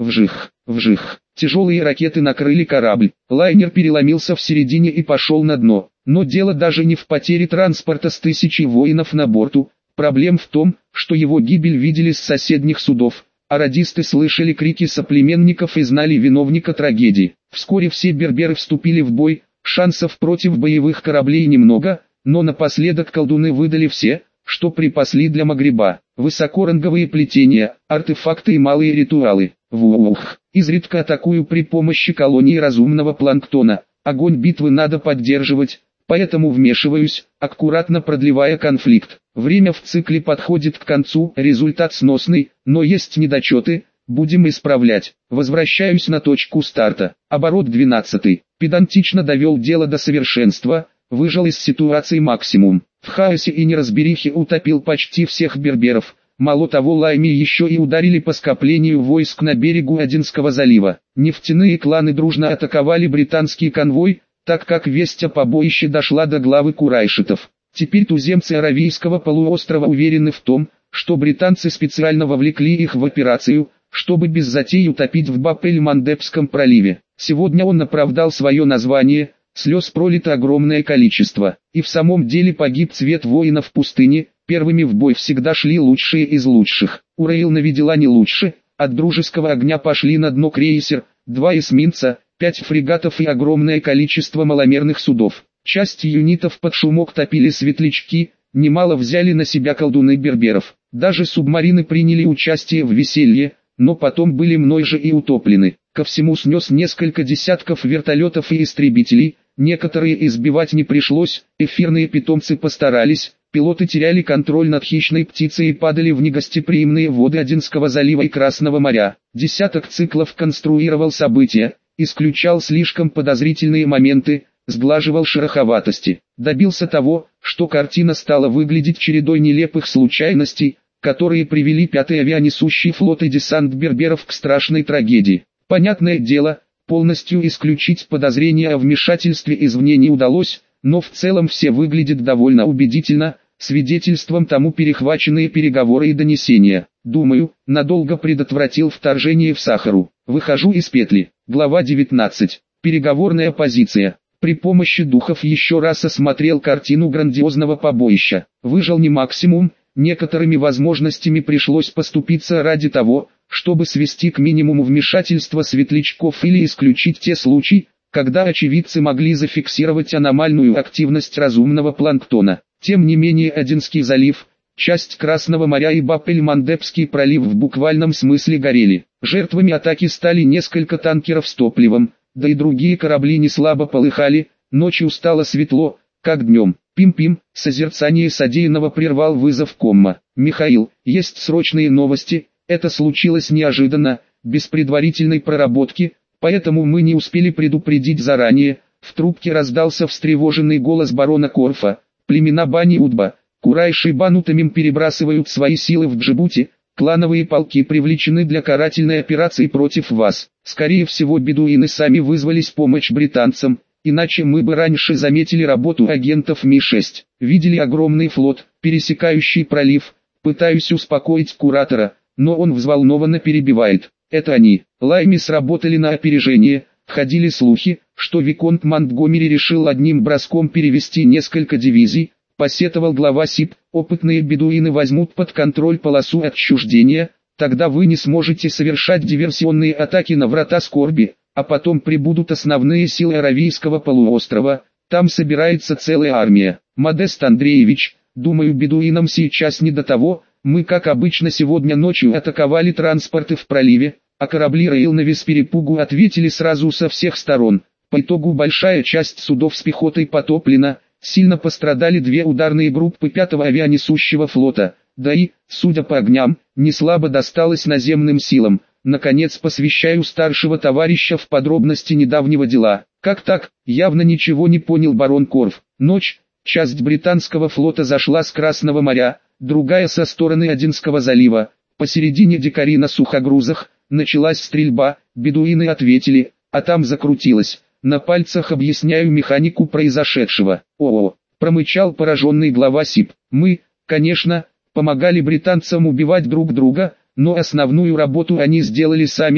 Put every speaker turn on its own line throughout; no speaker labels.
Вжих, вжих. Тяжелые ракеты накрыли корабль. Лайнер переломился в середине и пошел на дно. Но дело даже не в потере транспорта с 1000 воинов на борту. Проблем в том, что его гибель видели с соседних судов, а радисты слышали крики соплеменников и знали виновника трагедии. Вскоре все берберы вступили в бой, шансов против боевых кораблей немного, но напоследок колдуны выдали все, что припасли для Магриба: высокоранговые плетения, артефакты и малые ритуалы. Вух! Изредка атакую при помощи колонии разумного планктона. Огонь битвы надо поддерживать, поэтому вмешиваюсь, аккуратно продлевая конфликт. Время в цикле подходит к концу, результат сносный, но есть недочеты, будем исправлять. Возвращаюсь на точку старта. Оборот 12. Педантично довел дело до совершенства, выжал из ситуации максимум. В хаосе и неразберихе утопил почти всех берберов. Мало того, лайми еще и ударили по скоплению войск на берегу Аденского залива. Нефтяные кланы дружно атаковали британский конвой, так как весть о побоище дошла до главы курайшитов. Теперь туземцы Аравийского полуострова уверены в том, что британцы специально вовлекли их в операцию, чтобы без затей утопить в Баб-эль-Мандебском проливе. Сегодня он оправдал свое название, слез пролито огромное количество, и в самом деле погиб цвет воинов пустыни. Первыми в бой всегда шли лучшие из лучших. Урейл навидела не лучше, от дружеского огня пошли на дно крейсер, 2 эсминца, 5 фрегатов и огромное количество маломерных судов. Часть юнитов под шумок топили светлячки, немало взяли на себя колдуны берберов. Даже субмарины приняли участие в веселье, но потом были мной же и утоплены. Ко всему снес несколько десятков вертолетов и истребителей, некоторые избивать не пришлось, эфирные питомцы постарались. Пилоты теряли контроль над хищной птицей и падали в негостеприимные воды Аденского залива и Красного моря. Десяток циклов конструировал события, исключал слишком подозрительные моменты, сглаживал шероховатости. Добился того, что картина стала выглядеть чередой нелепых случайностей, которые привели 5-й авианесущий флот и десант берберов к страшной трагедии. Понятное дело, полностью исключить подозрения о вмешательстве извне не удалось, но в целом все выглядит довольно убедительно, свидетельством тому перехваченные переговоры и донесения. Думаю, надолго предотвратил вторжение в Сахару. Выхожу из петли. Глава 19. Переговорная позиция. При помощи духов еще раз осмотрел картину грандиозного побоища. Выжал не максимум, некоторыми возможностями пришлось поступиться ради того, чтобы свести к минимуму вмешательства светлячков или исключить те случаи, когда очевидцы могли зафиксировать аномальную активность разумного планктона. Тем не менее Аденский залив, часть Красного моря и Баб-эль-Мандебский пролив в буквальном смысле горели. Жертвами атаки стали несколько танкеров с топливом, да и другие корабли не слабо полыхали. Ночью стало светло, как днем. Пим-пим, созерцание содеянного прервал вызов комма. «Михаил, есть срочные новости, это случилось неожиданно, без предварительной проработки, поэтому мы не успели предупредить заранее». В трубке раздался встревоженный голос барона Корфа. «Племена Бани-Удба, Курайш и Бану Тамим перебрасывают свои силы в Джибути, клановые полки привлечены для карательной операции против вас. Скорее всего бедуины сами вызвались помочь британцам, иначе мы бы раньше заметили работу агентов Ми-6. Видели огромный флот, пересекающий пролив. Пытаюсь успокоить куратора, но он взволнованно перебивает. Это они. Лайми сработали на опережение. Ходили слухи, что виконт Монтгомери решил одним броском перевести несколько дивизий. Посетовал глава СИП, опытные бедуины возьмут под контроль полосу отчуждения, тогда вы не сможете совершать диверсионные атаки на врата скорби, а потом прибудут основные силы Аравийского полуострова, там собирается целая армия. Модест Андреевич, думаю, бедуинам сейчас не до того, мы как обычно сегодня ночью атаковали транспорты в проливе, а корабли Рейлнави с перепугу ответили сразу со всех сторон. По итогу большая часть судов с пехотой потоплена. Сильно пострадали 2 ударные группы 5-го авианесущего флота, да и, судя по огням, не слабо досталось наземным силам. Наконец посвящаю старшего товарища в подробности недавнего дела. Как так, явно ничего не понял барон Корф. Ночь, часть британского флота зашла с Красного моря, другая со стороны Аденского залива. Посередине дикари на сухогрузах, началась стрельба, бедуины ответили, а там закрутилось. На пальцах объясняю механику произошедшего. О-о, промычал пораженный глава СИП. Мы, конечно, помогали британцам убивать друг друга, но основную работу они сделали сами,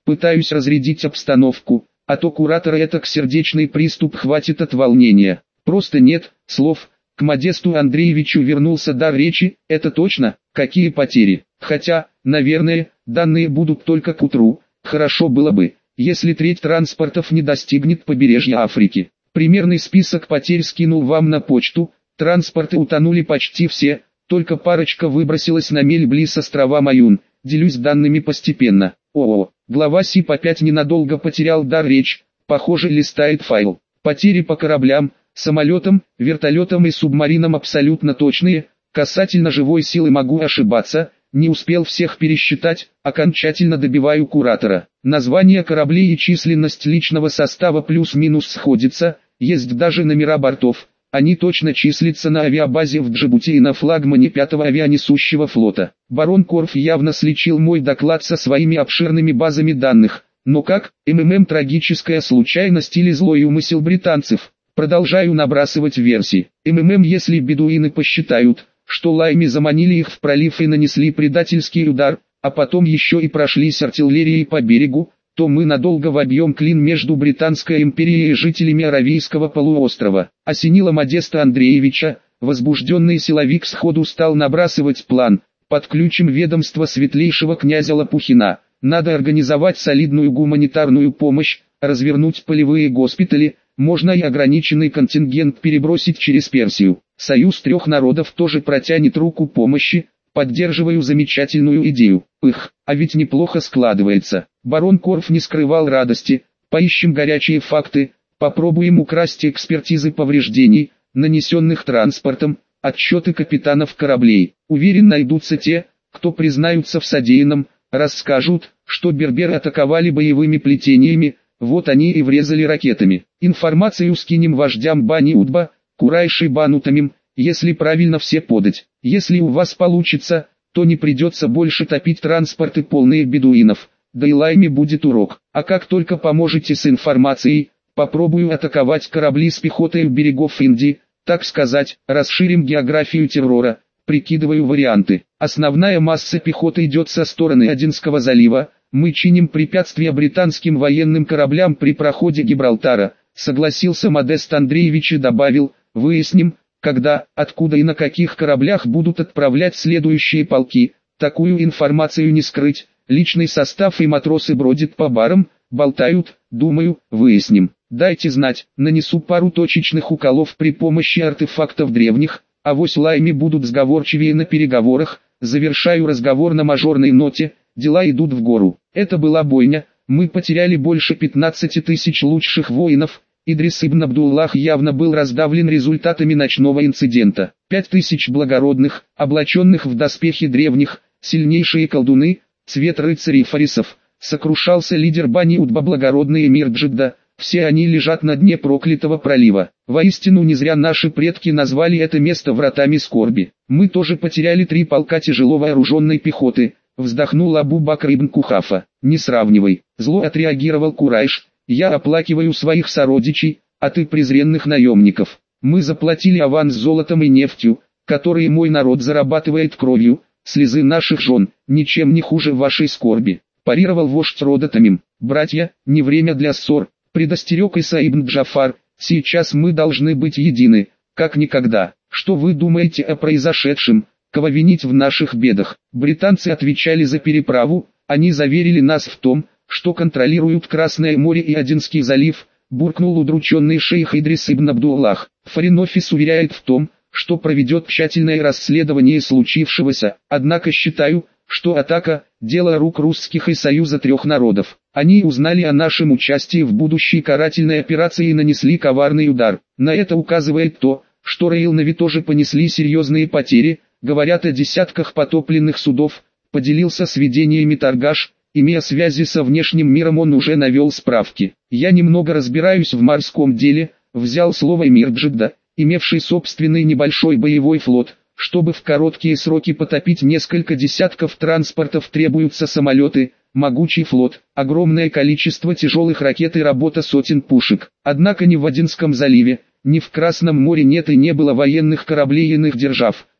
Пытаюсь разрядить обстановку, а то куратора это сердечный приступ хватит от волнения. Просто нет слов. К Модесту Андреевичу вернулся дар речи. Это точно? Какие потери? Хотя, наверное, данные будут только к утру. Хорошо было бы, если треть транспортов не достигнет побережья Африки. Примерный список потерь скинул вам на почту. Транспорты утонули почти все, только парочка выбросилась на мель близ острова Маюн. Делюсь данными постепенно. Глава СИП опять ненадолго потерял дар речи. Похоже, листает файл. Потери по кораблям, самолетам, вертолетам и субмаринам абсолютно точные. Касательно живой силы могу ошибаться. Не успел всех пересчитать, окончательно добиваю куратора. Название кораблей и численность личного состава плюс-минус сходится, есть даже номера бортов. Они точно числятся на авиабазе в Джибути и на флагмане 5-го авианесущего флота. Барон Корф явно сличил мой доклад со своими обширными базами данных. Но как, трагическая случайность или злой умысел британцев? Продолжаю набрасывать версии. Если бедуины посчитают, что лайми заманили их в пролив и нанесли предательский удар, а потом еще и прошлись артиллерией по берегу, то мы надолго вобьем клин между Британской империей и жителями Аравийского полуострова. Осенило Модеста Андреевича, возбужденный силовик сходу стал набрасывать план. Подключим ведомство светлейшего князя Лопухина. Надо организовать солидную гуманитарную помощь, развернуть полевые госпитали, можно и ограниченный контингент перебросить через Персию. Союз трех народов тоже протянет руку помощи, поддерживаю замечательную идею. А ведь неплохо складывается. Барон Корф не скрывал радости. Поищем горячие факты, попробуем украсть экспертизы повреждений, нанесенных транспортом, отчеты капитанов кораблей. Уверен, найдутся те, кто признаются в содеянном, расскажут, что берберы атаковали боевыми плетениями, вот они и врезали ракетами. Информацию скинем вождям Бани Удба, Курайши Банутамим, если правильно все подать. Если у вас получится, то не придется больше топить транспорты полные бедуинов, да и лайме будет урок. А как только поможете с информацией, попробую атаковать корабли с пехотой у берегов Индии, так сказать, расширим географию террора, прикидываю варианты. Основная масса пехоты идет со стороны Аденского залива, мы чиним препятствия британским военным кораблям при проходе Гибралтара, согласился Модест Андреевич и добавил, выясним, когда, откуда и на каких кораблях будут отправлять следующие полки. Такую информацию не скрыть, личный состав и матросы бродят по барам, болтают, думаю, выясним. Дайте знать, нанесу пару точечных уколов при помощи артефактов древних, авось лайми будут сговорчивее на переговорах. Завершаю разговор на мажорной ноте, дела идут в гору. Это была бойня, мы потеряли больше 15 тысяч лучших воинов. Идрис ибн Абдуллах явно был раздавлен результатами ночного инцидента. 5000 благородных, облаченных в доспехи древних, сильнейшие колдуны, цвет рыцарей фарисов. Сокрушался лидер Бани Удба благородный эмир Джидда, все они лежат на дне проклятого пролива. Воистину не зря наши предки назвали это место вратами скорби. Мы тоже потеряли 3 полка тяжело вооруженной пехоты, вздохнул Абу Бакр ибн Кухафа. Не сравнивай, зло отреагировал Курайш. Я оплакиваю своих сородичей, а ты презренных наемников. Мы заплатили аванс золотом и нефтью, которые мой народ зарабатывает кровью, слезы наших жен, ничем не хуже вашей скорби. Парировал вождь рода Тамим. Братья, не время для ссор, предостерег Иса ибн Джафар, сейчас мы должны быть едины, как никогда. Что вы думаете о произошедшем? Кого винить в наших бедах? Британцы отвечали за переправу, они заверили нас в том, что контролируют Красное море и Аденский залив, буркнул удрученный шейх Идрис ибн Абдуллах. Форин-офис уверяет в том, что проведет тщательное расследование случившегося, однако считаю, что атака – дело рук русских и Союза трех народов. Они узнали о нашем участии в будущей карательной операции и нанесли коварный удар. На это указывает то, что Рейл-Нави тоже понесли серьезные потери, говорят о десятках потопленных судов, поделился сведениями торгаш. Имея связи со внешним миром, он уже навел справки. Я немного разбираюсь в морском деле, взял слово эмир Джидда, имевший собственный небольшой боевой флот. Чтобы в короткие сроки потопить несколько десятков транспортов, требуются самолеты, могучий флот, огромное количество тяжелых ракет и работа сотен пушек. Однако ни в Аденском заливе, ни в Красном море нет и не было военных кораблей иных держав,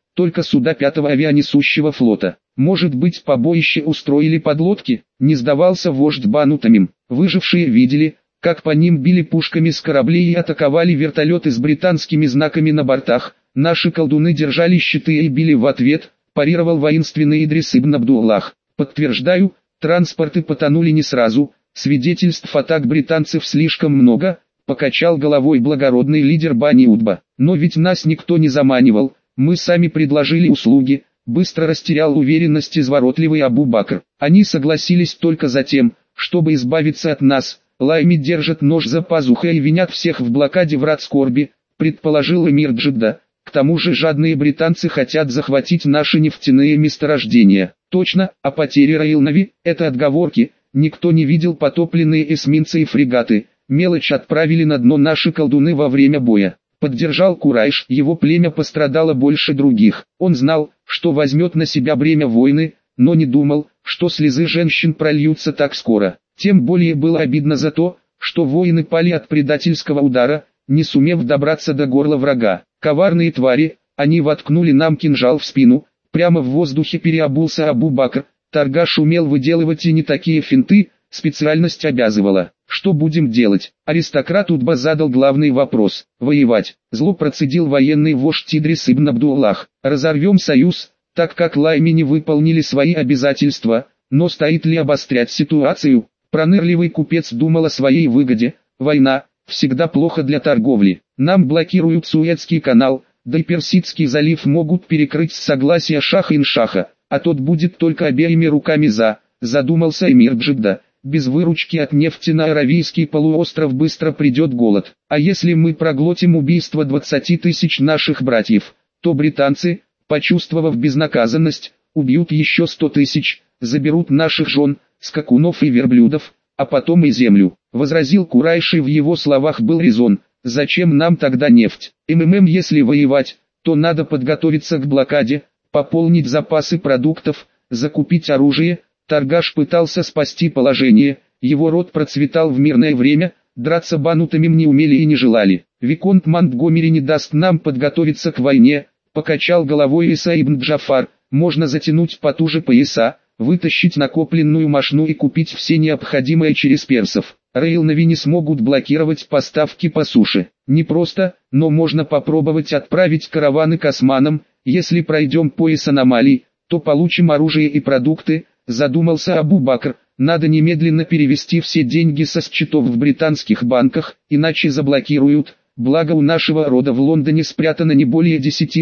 только суда 5-го авианесущего флота. Может быть, побоище устроили подлодки? Не сдавался вождь Бану Тамим. Выжившие видели, как по ним били пушками с кораблей и атаковали вертолеты с британскими знаками на бортах. Наши колдуны держали щиты и били в ответ, парировал воинственный Идрис ибн Абдуллах. Подтверждаю, транспорты потонули не сразу, свидетельств атак британцев слишком много, покачал головой благородный лидер Бани Утба. Но ведь нас никто не заманивал, мы сами предложили услуги, быстро растерял уверенность изворотливый Абу Бакр. Они согласились только за тем, чтобы избавиться от нас. Лайми держат нож за пазухой и винят всех в блокаде врат скорби, предположил эмир Джидда. К тому же жадные британцы хотят захватить наши нефтяные месторождения. Точно, а потери Рейлнави – это отговорки, никто не видел потопленные эсминцы и фрегаты, мелочь отправили на дно наши колдуны во время боя. Поддержал Курайш, его племя пострадало больше других. Он знал, что возьмет на себя бремя войны, но не думал, что слезы женщин прольются так скоро. Тем более было обидно за то, что воины пали от предательского удара, не сумев добраться до горла врага. Коварные твари, они воткнули нам кинжал в спину, прямо в воздухе переобулся Абу Бакр. Торгаш умел выделывать и не такие финты, специальность обязывала. Что будем делать? Аристократ Утба задал главный вопрос. Воевать. Зло процедил военный вождь Идрис ибн Абдуллах. Разорвем союз, так как Лайми не выполнили свои обязательства, но стоит ли обострять ситуацию? Пронырливый купец думал о своей выгоде. Война всегда плохо для торговли. Нам блокируют Суэцкий канал, да и Персидский залив могут перекрыть с согласия Шаха-ин-Шаха, а тот будет только обеими руками за, задумался эмир Джидда. Без выручки от нефти на Аравийский полуостров быстро придет голод. А если мы проглотим убийство 20 тысяч наших братьев, то британцы, почувствовав безнаказанность, убьют еще 100 тысяч, заберут наших жен, скакунов и верблюдов, а потом и землю. Возразил Курайш, и в его словах был резон. Зачем нам тогда нефть? Если воевать, то надо подготовиться к блокаде, пополнить запасы продуктов, закупить оружие. Торгаш пытался спасти положение, его род процветал в мирное время, драться Бану Тамим не умели и не желали. Виконт Монтгомери не даст нам подготовиться к войне, покачал головой Иса ибн Джафар. Можно затянуть потуже пояса, вытащить накопленную мошну и купить все необходимое через персов. Рейлнави не смогут блокировать поставки по суше. Не просто, но можно попробовать отправить караваны к османам. Если пройдем пояс аномалий, то получим оружие и продукты. Задумался Абу Бакр, надо немедленно перевести все деньги со счетов в британских банках, иначе заблокируют, благо у нашего рода в Лондоне спрятано не более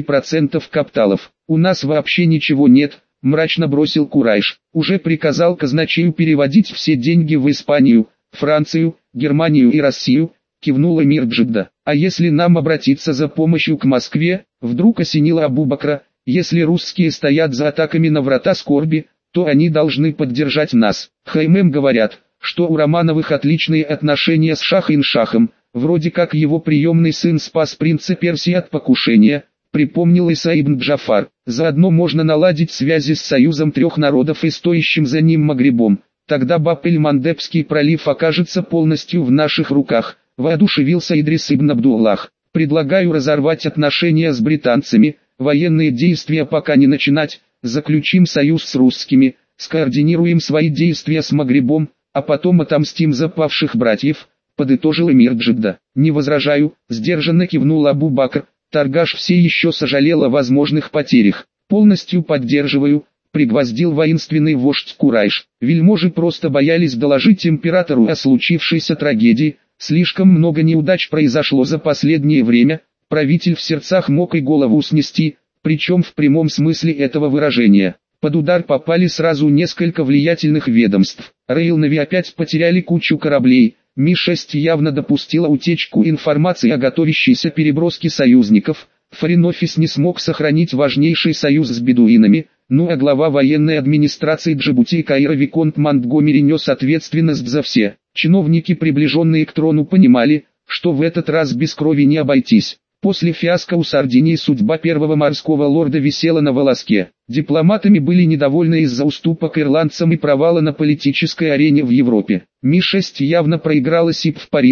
10% капиталов. У нас вообще ничего нет, мрачно бросил Курайш. Уже приказал казначею переводить все деньги в Испанию, Францию, Германию и Россию, кивнул эмир Джидда. А если нам обратиться за помощью к Москве, вдруг осенило Абу Бакра, если русские стоят за атаками на врата скорби, то они должны поддержать нас. Хаймем говорят, что у Романовых отличные отношения с Шах-ин-Шахом, вроде как его приемный сын спас принца Персии от покушения, припомнил Иса ибн Джафар. Заодно можно наладить связи с союзом трех народов и стоящим за ним Магрибом, тогда Баб-эль-Мандебский пролив окажется полностью в наших руках, воодушевился Идрис ибн Абдуллах. Предлагаю разорвать отношения с британцами, военные действия пока не начинать. Заключим союз с русскими, скоординируем свои действия с Магрибом, а потом отомстим за павших братьев, подытожил эмир Джидда. Не возражаю, сдержанно кивнул Абу Бакр. Торгаш все еще сожалел о возможных потерях. Полностью поддерживаю, пригвоздил воинственный вождь Курайш. Вельможи просто боялись доложить императору о случившейся трагедии. Слишком много неудач произошло за последнее время, правитель в сердцах мог и голову снести. Причем в прямом смысле этого выражения. Под удар попали сразу несколько влиятельных ведомств. Рейлнави опять потеряли кучу кораблей. Ми-6 явно допустила утечку информации о готовящейся переброске союзников. Форин-офис не смог сохранить важнейший союз с бедуинами. А глава военной администрации Джибути и Каира Виконт Монтгомери нес ответственность за все. Чиновники, приближенные к трону, понимали, что в этот раз без крови не обойтись. После фиаско у Сардинии судьба первого морского лорда висела на волоске. Дипломатами были недовольны из-за уступок ирландцам и провала на политической арене в Европе. Ми-6 явно проиграла СИП в Париже,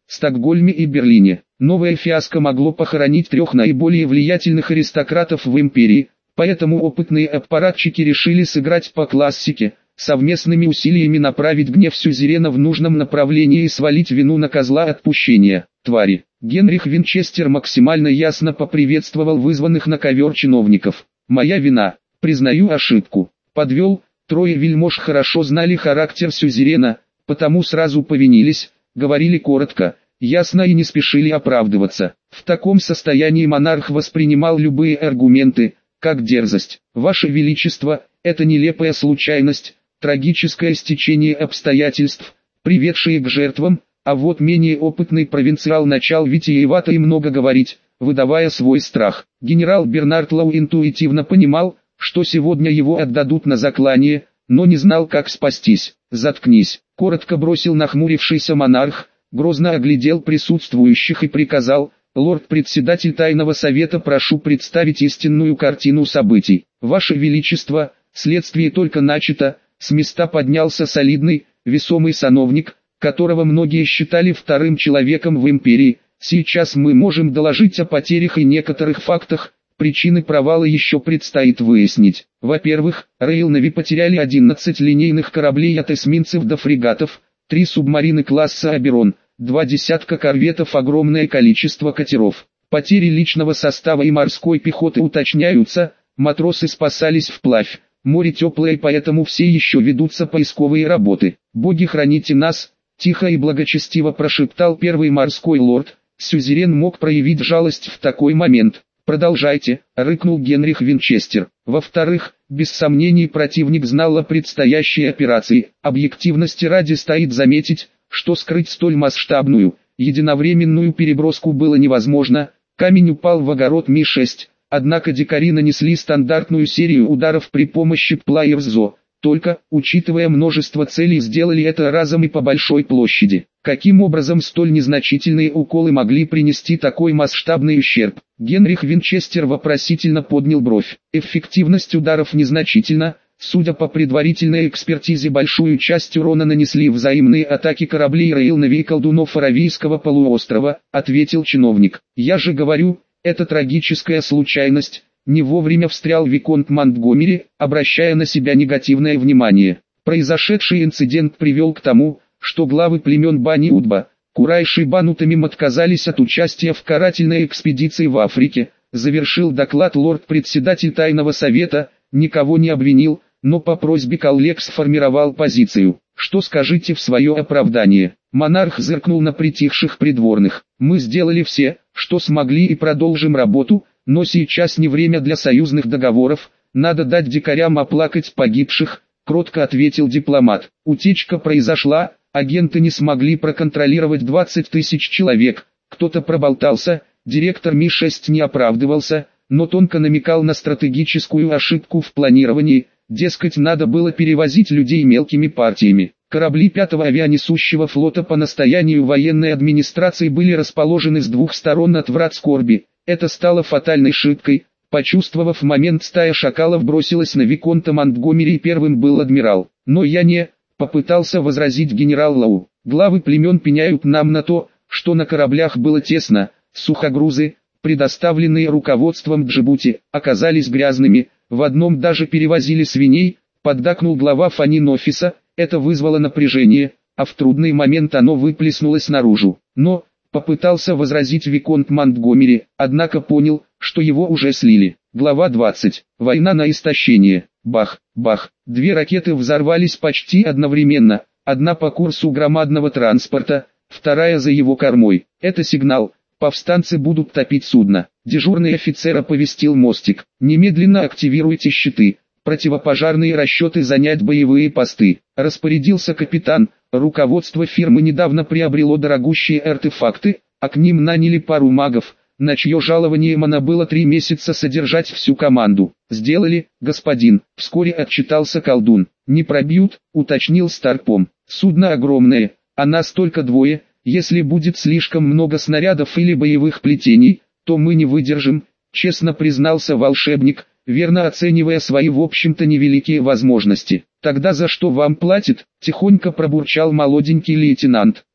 Стокгольме и Берлине. Новое фиаско могло похоронить трех наиболее влиятельных аристократов в империи, поэтому опытные аппаратчики решили сыграть по классике, совместными усилиями направить гнев сюзерена в нужном направлении и свалить вину на козла отпущения. Твари. Генрих Винчестер максимально ясно поприветствовал вызванных на ковер чиновников. «Моя вина. Признаю ошибку. Подвел». Трое вельмож хорошо знали характер сюзерена, потому сразу повинились, говорили коротко, ясно и не спешили оправдываться. В таком состоянии монарх воспринимал любые аргументы, как дерзость. «Ваше Величество, это нелепая случайность, трагическое стечение обстоятельств, приведшие к жертвам», а вот менее опытный провинциал начал витиевато и много говорить, выдавая свой страх. Генерал Бернард Лоу интуитивно понимал, что сегодня его отдадут на заклание, но не знал, как спастись. «Заткнись», — коротко бросил нахмурившийся монарх, грозно оглядел присутствующих и приказал: «Лорд-председатель Тайного Совета, прошу представить истинную картину событий». «Ваше Величество, следствие только начато», — с места поднялся солидный, весомый сановник, которого многие считали вторым человеком в империи. «Сейчас мы можем доложить о потерях и некоторых фактах, причины провала еще предстоит выяснить. Во-первых, Рейл-Нави потеряли 11 линейных кораблей от эсминцев до фрегатов, 3 субмарины класса Оберон, 2 десятка корветов, огромное количество катеров. Потери личного состава и морской пехоты уточняются, матросы спасались вплавь, море теплое, поэтому все еще ведутся поисковые работы. Боги, храните нас», — тихо и благочестиво прошептал первый морской лорд. Сюзерен мог проявить жалость в такой момент. «Продолжайте», — рыкнул Генрих Винчестер. «Во-вторых, без сомнений противник знал о предстоящей операции. Объективности ради стоит заметить, что скрыть столь масштабную, единовременную переброску было невозможно. Камень упал в огород Ми-6, однако дикари нанесли стандартную серию ударов при помощи Плаерзо. Только, учитывая множество целей, сделали это разом и по большой площади. Каким образом столь незначительные уколы могли принести такой масштабный ущерб?» Генрих Винчестер вопросительно поднял бровь. «Эффективность ударов незначительна. Судя по предварительной экспертизе, большую часть урона нанесли взаимные атаки кораблей Рейл-Нави и колдунов Аравийского полуострова», — ответил чиновник. «Я же говорю, это трагическая случайность». Не вовремя встрял виконт Монтгомери, обращая на себя негативное внимание. Произошедший инцидент привел к тому, что главы племен Бани-Удба, Курайш и Бану-Тамим отказались от участия в карательной экспедиции в Африке, завершил доклад лорд-председатель Тайного Совета, никого не обвинил, но по просьбе коллег сформировал позицию. «Что скажите в свое оправдание?» Монарх зыркнул на притихших придворных. «Мы сделали все, что смогли, и продолжим работу, но сейчас не время для союзных договоров, надо дать дикарям оплакать погибших», — кротко ответил дипломат. «Утечка произошла, агенты не смогли проконтролировать 20 тысяч человек, кто-то проболтался, директор Ми-6 не оправдывался, но тонко намекал на стратегическую ошибку в планировании, дескать, надо было перевозить людей мелкими партиями». Корабли 5-го авианесущего флота по настоянию военной администрации были расположены с двух сторон от врат скорби. Это стало фатальной ошибкой. Почувствовав момент, стая шакалов бросилась на виконта Монтгомери, и первым был адмирал. «Но я не...» — попытался возразить генерал Лоу. «Главы племен пеняют нам на то, что на кораблях было тесно, сухогрузы, предоставленные руководством Джибути, оказались грязными, в одном даже перевозили свиней», — поддакнул глава фанин-офиса. Это вызвало напряжение, а в трудный момент оно выплеснулось наружу. «Но...» — попытался возразить виконт Монтгомери, однако понял, что его уже слили. Глава 20. Война на истощение. Бах, бах. 2 ракеты взорвались почти одновременно, одна по курсу громадного транспорта, вторая за его кормой. Это сигнал. Повстанцы будут топить судно. Дежурный офицер оповестил мостик. «Немедленно активируйте щиты. Противопожарные расчеты, занять боевые посты», — распорядился капитан. Руководство фирмы недавно приобрело дорогущие артефакты, а к ним наняли пару магов, на чье жалование надо было 3 месяца содержать всю команду. «Сделали, господин», — вскоре отчитался колдун. «Не пробьют», — уточнил Старпом. «Судно огромное, а нас только 2, если будет слишком много снарядов или боевых плетений, то мы не выдержим», — честно признался волшебник, верно оценивая свои в общем-то невеликие возможности. «Тогда за что вам платят?» — тихонько пробурчал молоденький лейтенант.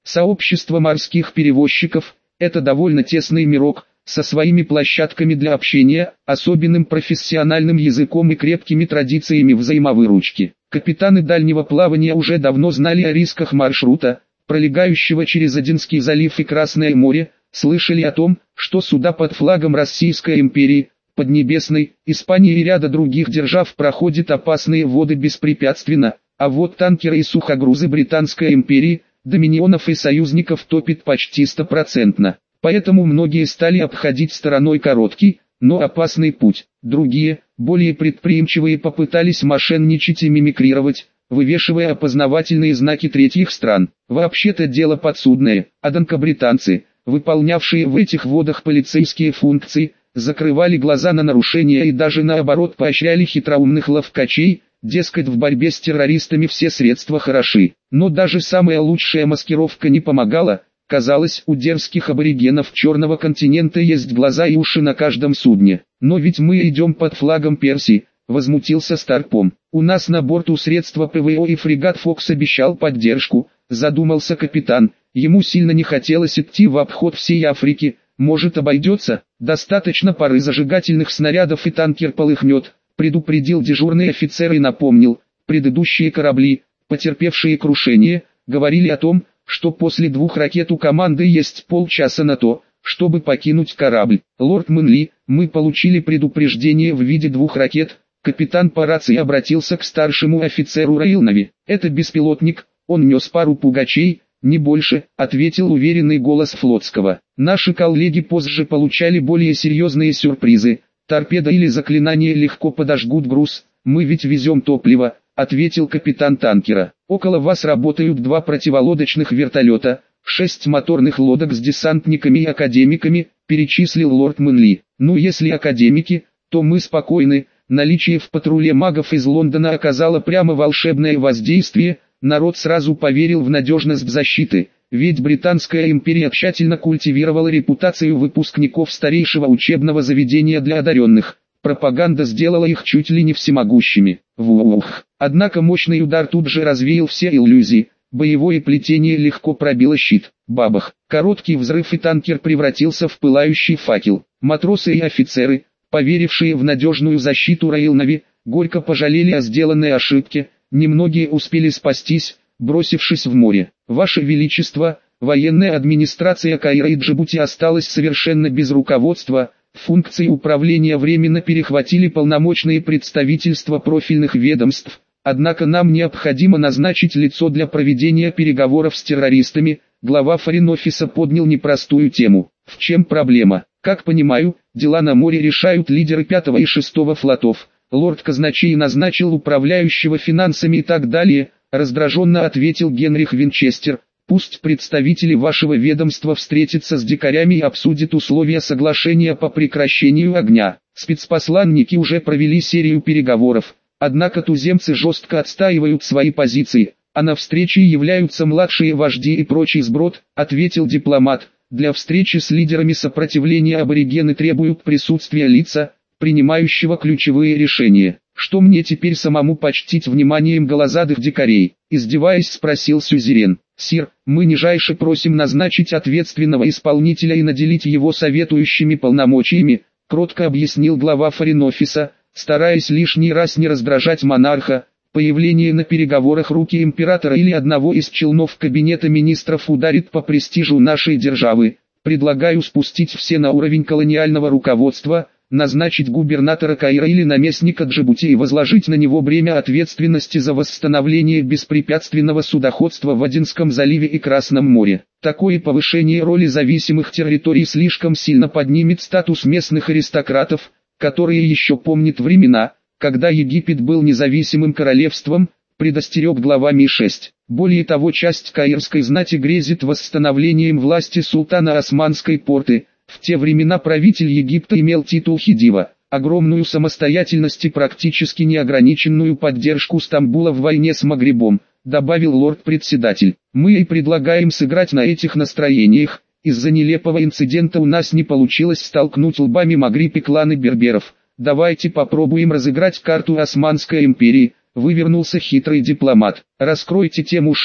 Сообщество морских перевозчиков – это довольно тесный мирок, со своими площадками для общения, особенным профессиональным языком и крепкими традициями взаимовыручки. Капитаны дальнего плавания уже давно знали о рисках маршрута, пролегающего через Аденский залив и Красное море, слышали о том, что суда под флагом Российской империи, Поднебесной, Испании и ряда других держав проходят опасные воды беспрепятственно, а вот танкеры и сухогрузы Британской империи, доминионов и союзников топит почти 100%. Поэтому многие стали обходить стороной короткий, но опасный путь. Другие, более предприимчивые, попытались мошенничать и мимикрировать, вывешивая опознавательные знаки третьих стран. Вообще-то дело подсудное, однако британцы, выполнявшие в этих водах полицейские функции, закрывали глаза на нарушения и даже наоборот поощряли хитроумных ловкачей, дескать, в борьбе с террористами все средства хороши. Но даже самая лучшая маскировка не помогала. Казалось, у дерзких аборигенов Черного континента есть глаза и уши на каждом судне. Но ведь мы идем под флагом Персии, возмутился Старпом. У нас на борту средства ПВО и фрегат Фокс обещал поддержку, задумался капитан. Ему сильно не хотелось идти в обход всей Африки. Может, обойдется, достаточно пары зажигательных снарядов и танкер полыхнет, предупредил дежурный офицер и напомнил, предыдущие корабли, потерпевшие крушение, говорили о том, что после 2 ракет у команды есть полчаса на то, чтобы покинуть корабль. Лорд Мэнли, мы получили предупреждение в виде 2 ракет. Капитан по рации обратился к старшему офицеру Рейлнави. Это беспилотник, он нес пару пугачей, не больше, ответил уверенный голос флотского. Наши коллеги позже получали более серьезные сюрпризы. Торпеда или заклинание легко подожгут груз, мы ведь везем топливо, ответил капитан танкера. Около вас работают 2 противолодочных вертолета, 6 моторных лодок с десантниками и академиками, перечислил лорд Мэнли. Ну если академики, то мы спокойны, наличие в патруле магов из Лондона оказало прямо волшебное воздействие, народ сразу поверил в надежность защиты, ведь Британская империя тщательно культивировала репутацию выпускников старейшего учебного заведения для одаренных. Пропаганда сделала их чуть ли не всемогущими. Вух. Однако мощный удар тут же развеял все иллюзии. Боевое плетение легко пробило щит. Бабах. Короткий взрыв и танкер превратился в пылающий факел. Матросы и офицеры, поверившие в надежную защиту Рейлнави, горько пожалели о сделанной ошибке. Немногие успели спастись, бросившись в море. Ваше Величество, военная администрация Каира и Джибути осталась совершенно без руководства. Функции управления временно перехватили полномочные представительства профильных ведомств, однако нам необходимо назначить лицо для проведения переговоров с террористами. Глава Форин-офиса поднял непростую тему. В чем проблема? Как понимаю, дела на море решают лидеры 5 и 6 флотов. Лорд Казначей назначил управляющего финансами и так далее, раздраженно ответил Генрих Винчестер. Пусть представители вашего ведомства встретятся с дикарями и обсудят условия соглашения по прекращению огня. Спецпосланники уже провели серию переговоров, однако туземцы жестко отстаивают свои позиции, а на встрече являются младшие вожди и прочий сброд, ответил дипломат. Для встречи с лидерами сопротивления аборигены требуют присутствия лица, принимающего ключевые решения. Что мне теперь самому почтить вниманием голозадых дикарей? Издеваясь, спросил сюзерен. Сир, мы нижайше просим назначить ответственного исполнителя и наделить его советующими полномочиями, кротко объяснил глава Форин-офиса, стараясь лишний раз не раздражать монарха. Появление на переговорах руки императора или одного из челнов кабинета министров ударит по престижу нашей державы. Предлагаю спустить все на уровень колониального руководства, назначить губернатора Каира или наместника Джибути и возложить на него бремя ответственности за восстановление беспрепятственного судоходства в Аденском заливе и Красном море. Такое повышение роли зависимых территорий слишком сильно поднимет статус местных аристократов, которые еще помнят времена, когда Египет был независимым королевством, предостерег глава Ми-6. Более того, часть каирской знати грезит восстановлением власти султана Османской порты. В те времена правитель Египта имел титул хидива, огромную самостоятельность и практически неограниченную поддержку Стамбула в войне с Магрибом, добавил лорд-председатель. Мы и предлагаем сыграть на этих настроениях. Из-за нелепого инцидента у нас не получилось столкнуть лбами Магриб и кланы берберов. Давайте попробуем разыграть карту Османской империи, вывернулся хитрый дипломат. Раскройте тему шире,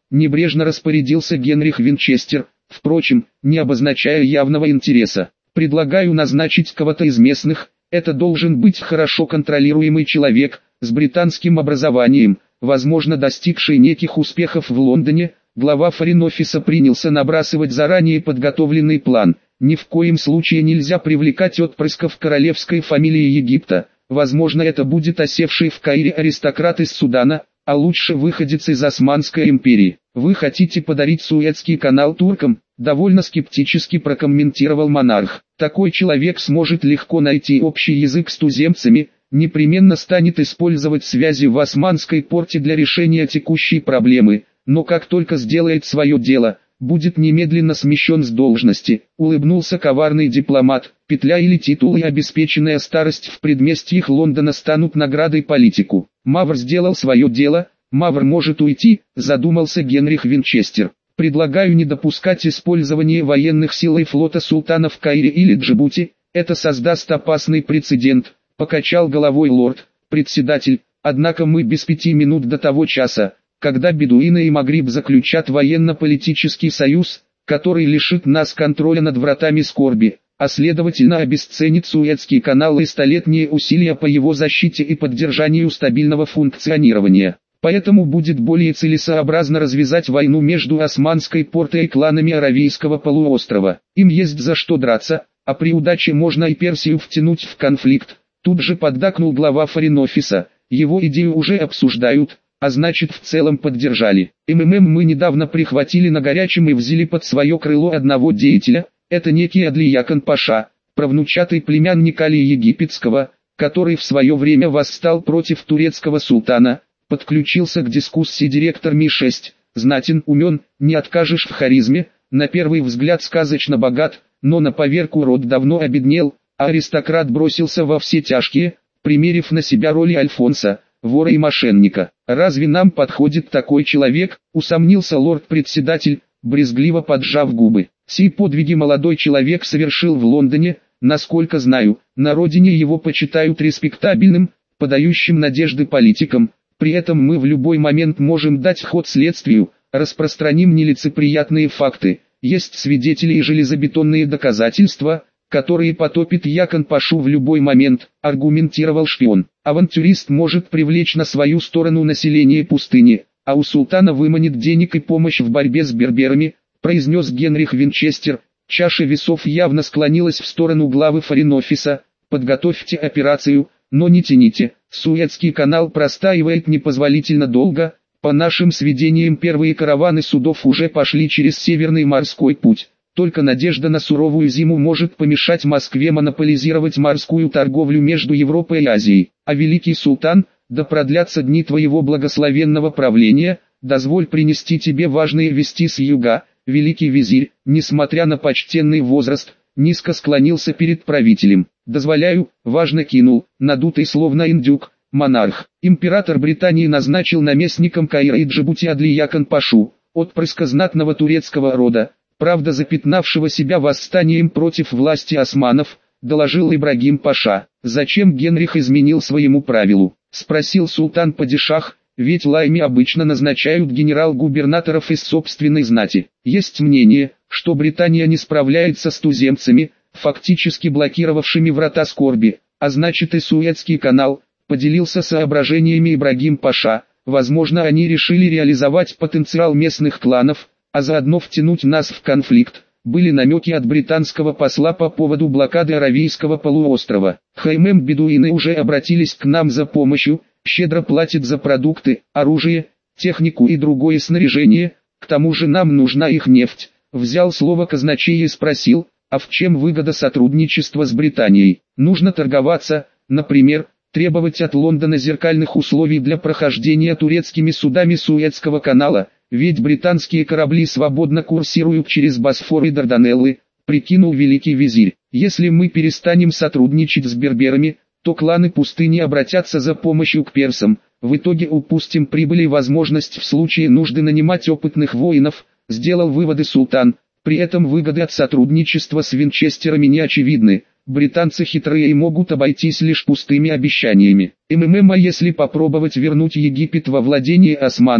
небрежно распорядился Генрих Винчестер, впрочем, не обозначая явного интереса. Предлагаю назначить кого-то из местных, это должен быть хорошо контролируемый человек, с британским образованием, возможно достигший неких успехов в Лондоне. Глава форин-офиса принялся набрасывать заранее подготовленный план. Ни в коем случае нельзя привлекать отпрысков королевской фамилии Египта, возможно это будет осевший в Каире аристократ из Судана, а лучше выходец из Османской империи. Вы хотите подарить Суэцкий канал туркам? Довольно скептически прокомментировал монарх. Такой человек сможет легко найти общий язык с туземцами, непременно станет использовать связи в Османской порте для решения текущей проблемы, но как только сделает свое дело, будет немедленно смещен с должности. Улыбнулся коварный дипломат. Петля или титул и обеспеченная старость в предместьях Лондона станут наградой политику. Мавр сделал свое дело, Мавр может уйти, задумался Генрих Винчестер. Предлагаю не допускать использования военных сил и флота султана в Каире или Джибути, это создаст опасный прецедент, покачал головой лорд-председатель, однако мы без 5 минут до того часа, когда бедуины и Магриб заключат военно-политический союз, который лишит нас контроля над вратами скорби, а следовательно обесценит Суэцкий канал и столетние усилия по его защите и поддержанию стабильного функционирования. Поэтому будет более целесообразно развязать войну между Османской портой и кланами Аравийского полуострова. Им есть за что драться, а при удаче можно и Персию втянуть в конфликт. Тут же поддакнул глава форин-офиса. Его идею уже обсуждают, а значит в целом поддержали. МММ мы недавно прихватили на горячем и взяли под свое крыло одного деятеля, это некий Адлиякан Паша, правнучатый племянник Али Египетского, который в свое время восстал против турецкого султана. Подключился к дискуссии директор Ми-6, знатен, умен, не откажешь в харизме, на первый взгляд сказочно богат, но на поверку род давно обеднел, а аристократ бросился во все тяжкие, примерив на себя роли Альфонса, вора и мошенника. Разве нам подходит такой человек, усомнился лорд-председатель, брезгливо поджав губы. Сии подвиги молодой человек совершил в Лондоне, насколько знаю, на родине его почитают респектабельным, подающим надежды политиком. При этом мы в любой момент можем дать ход следствию, распространим нелицеприятные факты, есть свидетели и железобетонные доказательства, которые потопит Якан Пашу в любой момент, аргументировал шпион. Авантюрист может привлечь на свою сторону население пустыни, а у султана выманит денег и помощь в борьбе с берберами, произнес Генрих Винчестер. Чаша весов явно склонилась в сторону главы форин-офиса. Подготовьте операцию, но не тяните. Суэцкий канал простаивает непозволительно долго, по нашим сведениям первые караваны судов уже пошли через Северный морской путь, только надежда на суровую зиму может помешать Москве монополизировать морскую торговлю между Европой и Азией, а великий султан, да продлятся дни твоего благословенного правления, дозволь принести тебе важные вести с юга. Великий визирь, несмотря на почтенный возраст, низко склонился перед правителем. «Дозволяю», важно кинул, надутый словно индюк, монарх. Император Британии назначил наместником Каира и Джибути Адлиякан Пашу, отпрыска знатного турецкого рода, правда запятнавшего себя восстанием против власти османов, доложил Ибрагим Паша. «Зачем Генрих изменил своему правилу?» — спросил султан-падишах, ведь лайми обычно назначают генерал-губернаторов из собственной знати. Есть мнение, что Британия не справляется с туземцами, фактически блокировавшими врата скорби, а значит и Суэцкий канал, поделился соображениями Ибрагим Паша. Возможно, они решили реализовать потенциал местных кланов, а заодно втянуть нас в конфликт. Были намеки от британского посла по поводу блокады Аравийского полуострова. Бедуины уже обратились к нам за помощью, щедро платят за продукты, оружие, технику и другое снаряжение, к тому же нам нужна их нефть. Взял слово казначей и спросил, а в чем выгода сотрудничества с Британией? Нужно торговаться, например, требовать от Лондона зеркальных условий для прохождения турецкими судами Суэцкого канала, ведь британские корабли свободно курсируют через Босфор и Дарданеллы, прикинул великий визирь. Если мы перестанем сотрудничать с берберами, то кланы пустыни обратятся за помощью к персам, в итоге упустим прибыль и возможность в случае нужды нанимать опытных воинов, сделал выводы султан. При этом выгоды от сотрудничества с Винчестерами не очевидны, британцы хитрые и могут обойтись лишь пустыми обещаниями. А если попробовать вернуть Египет во владение османов,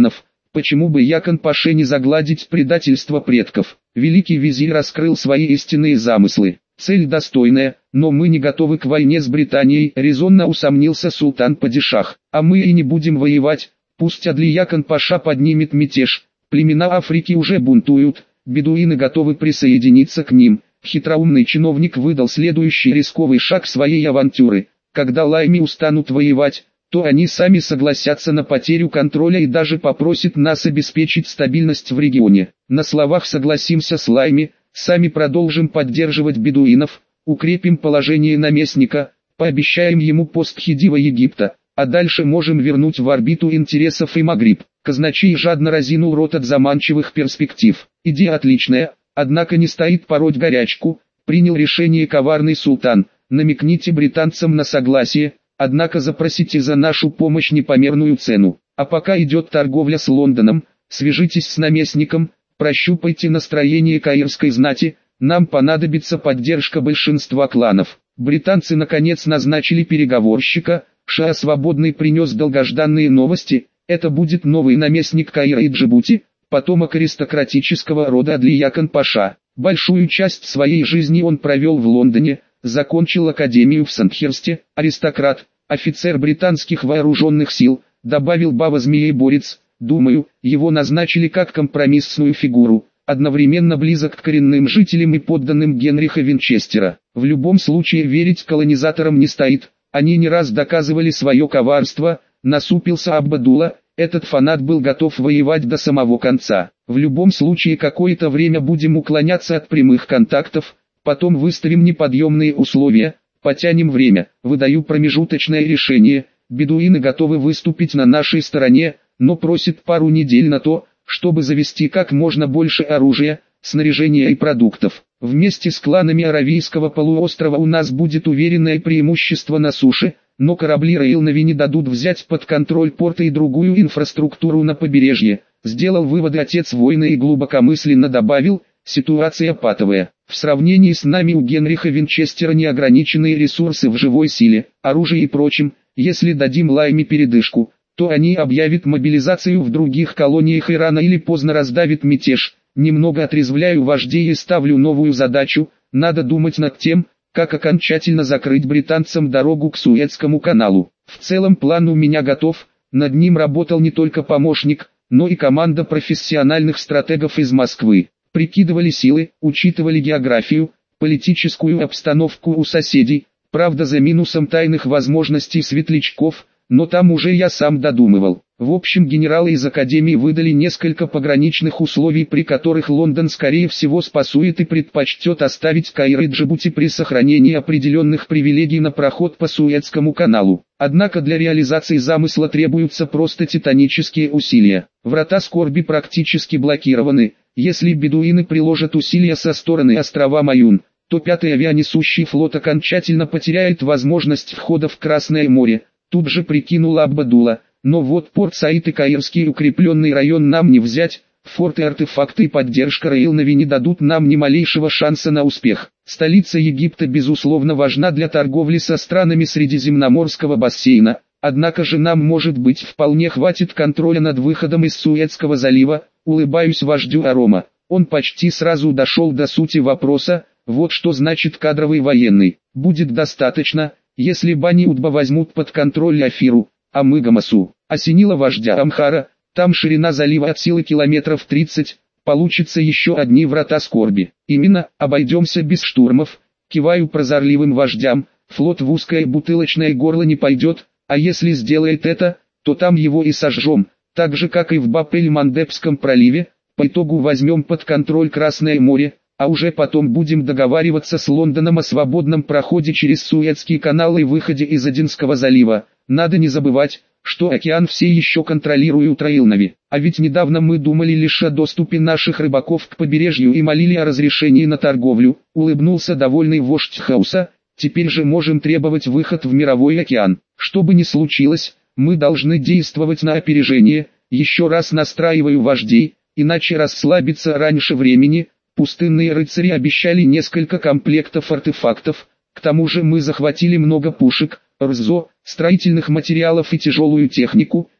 Почему бы Якан-паше не загладить предательство предков? Великий визирь раскрыл свои истинные замыслы. Цель достойная, но мы не готовы к войне с Британией, резонно усомнился султан-падишах. А мы и не будем воевать, пусть Адли Якан-паша поднимет мятеж. Племена Африки уже бунтуют, бедуины готовы присоединиться к ним. Хитроумный чиновник выдал следующий рисковый шаг своей авантюры. Когда лайми устанут воевать, то они сами согласятся на потерю контроля и даже попросят нас обеспечить стабильность в регионе. На словах согласимся с лайми, сами продолжим поддерживать бедуинов, укрепим положение наместника, пообещаем ему пост хидива Египта, а дальше можем вернуть в орбиту интересов и Магриб. Казначей жадно разинул рот от заманчивых перспектив. Идея отличная, однако не стоит пороть горячку, принял решение коварный султан. Намекните британцам на согласие, однако запросите за нашу помощь непомерную цену. А пока идет торговля с Лондоном, свяжитесь с наместником, прощупайте настроение каирской знати, нам понадобится поддержка большинства кланов. Британцы наконец назначили переговорщика, Шаа Свободный принес долгожданные новости, это будет новый наместник Каира и Джибути, потомок аристократического рода Адли Якан-паша. Большую часть своей жизни он провел в Лондоне, закончил академию в Сандхерсте, аристократ, офицер британских вооруженных сил, добавил Бава-змееборец. Думаю, его назначили как компромиссную фигуру, одновременно близок к коренным жителям и подданным Генриха Винчестера. В любом случае верить колонизаторам не стоит, они не раз доказывали свое коварство, насупился Аббадулла, этот фанат был готов воевать до самого конца. В любом случае какое-то время будем уклоняться от прямых контактов, потом выставим неподъемные условия, потянем время, выдаю промежуточное решение, бедуины готовы выступить на нашей стороне, но просят пару недель на то, чтобы завести как можно больше оружия, снаряжения и продуктов. Вместе с кланами Аравийского полуострова у нас будет уверенное преимущество на суше, но корабли Рейлнави не дадут взять под контроль порты и другую инфраструктуру на побережье. Сделал выводы отец воина и глубокомысленно добавил, ситуация патовая. В сравнении с нами у Генриха Винчестера неограниченные ресурсы в живой силе, оружии и прочем. Если дадим лайме передышку, то они объявят мобилизацию в других колониях и рано или поздно раздавит мятеж. Немного отрезвляю вождей и ставлю новую задачу, надо думать над тем, как окончательно закрыть британцам дорогу к Суэцкому каналу. В целом план у меня готов, над ним работал не только помощник, но и команда профессиональных стратегов из Москвы. Прикидывали силы, учитывали географию, политическую обстановку у соседей, правда за минусом тайных возможностей светлячков, но там уже я сам додумывал. В общем, генералы из Академии выдали несколько пограничных условий, при которых Лондон скорее всего спасует и предпочтет оставить Каир и Джибути при сохранении определенных привилегий на проход по Суэцкому каналу. Однако для реализации замысла требуются просто титанические усилия. Врата скорби практически блокированы. Если бедуины приложат усилия со стороны острова Маюн, то 5-й авианесущий флот окончательно потеряет возможность входа в Красное море. Тут же прикинул Аббадулла, но вот порт Саид и Каирский укрепленный район нам не взять, форты, артефакты и поддержка Рейлнави не дадут нам ни малейшего шанса на успех. Столица Египта безусловно важна для торговли со странами Средиземноморского бассейна, однако же нам может быть вполне хватит контроля над выходом из Суэцкого залива, улыбаюсь вождю Арома. Он почти сразу дошел до сути вопроса, вот что значит кадровый военный. Будет достаточно, если Бани-Удба возьмут под контроль Афиру, а мы Гамасу. Осенило вождя Амхара, там ширина залива от силы километров 30, получится еще одни врата скорби. Именно, обойдемся без штурмов, киваю прозорливым вождям, флот в узкое бутылочное горло не пойдет, а если сделает это, то там его и сожжем, так же как и в Баб-эль-Мандебском проливе, по итогу возьмем под контроль Красное море, а уже потом будем договариваться с Лондоном о свободном проходе через Суэцкий канал и выходе из Аденского залива. Надо не забывать, что океан все еще контролируют Рейлнави. А ведь недавно мы думали лишь о доступе наших рыбаков к побережью и молили о разрешении на торговлю, улыбнулся довольный вождь Хауса. Теперь же можем требовать выход в мировой океан. Что бы ни случилось, мы должны действовать на опережение. Еще раз настраиваю вождей, иначе расслабиться раньше времени. Пустынные рыцари обещали несколько комплектов артефактов, к тому же мы захватили много пушек, РЗО, строительных материалов и тяжелую технику,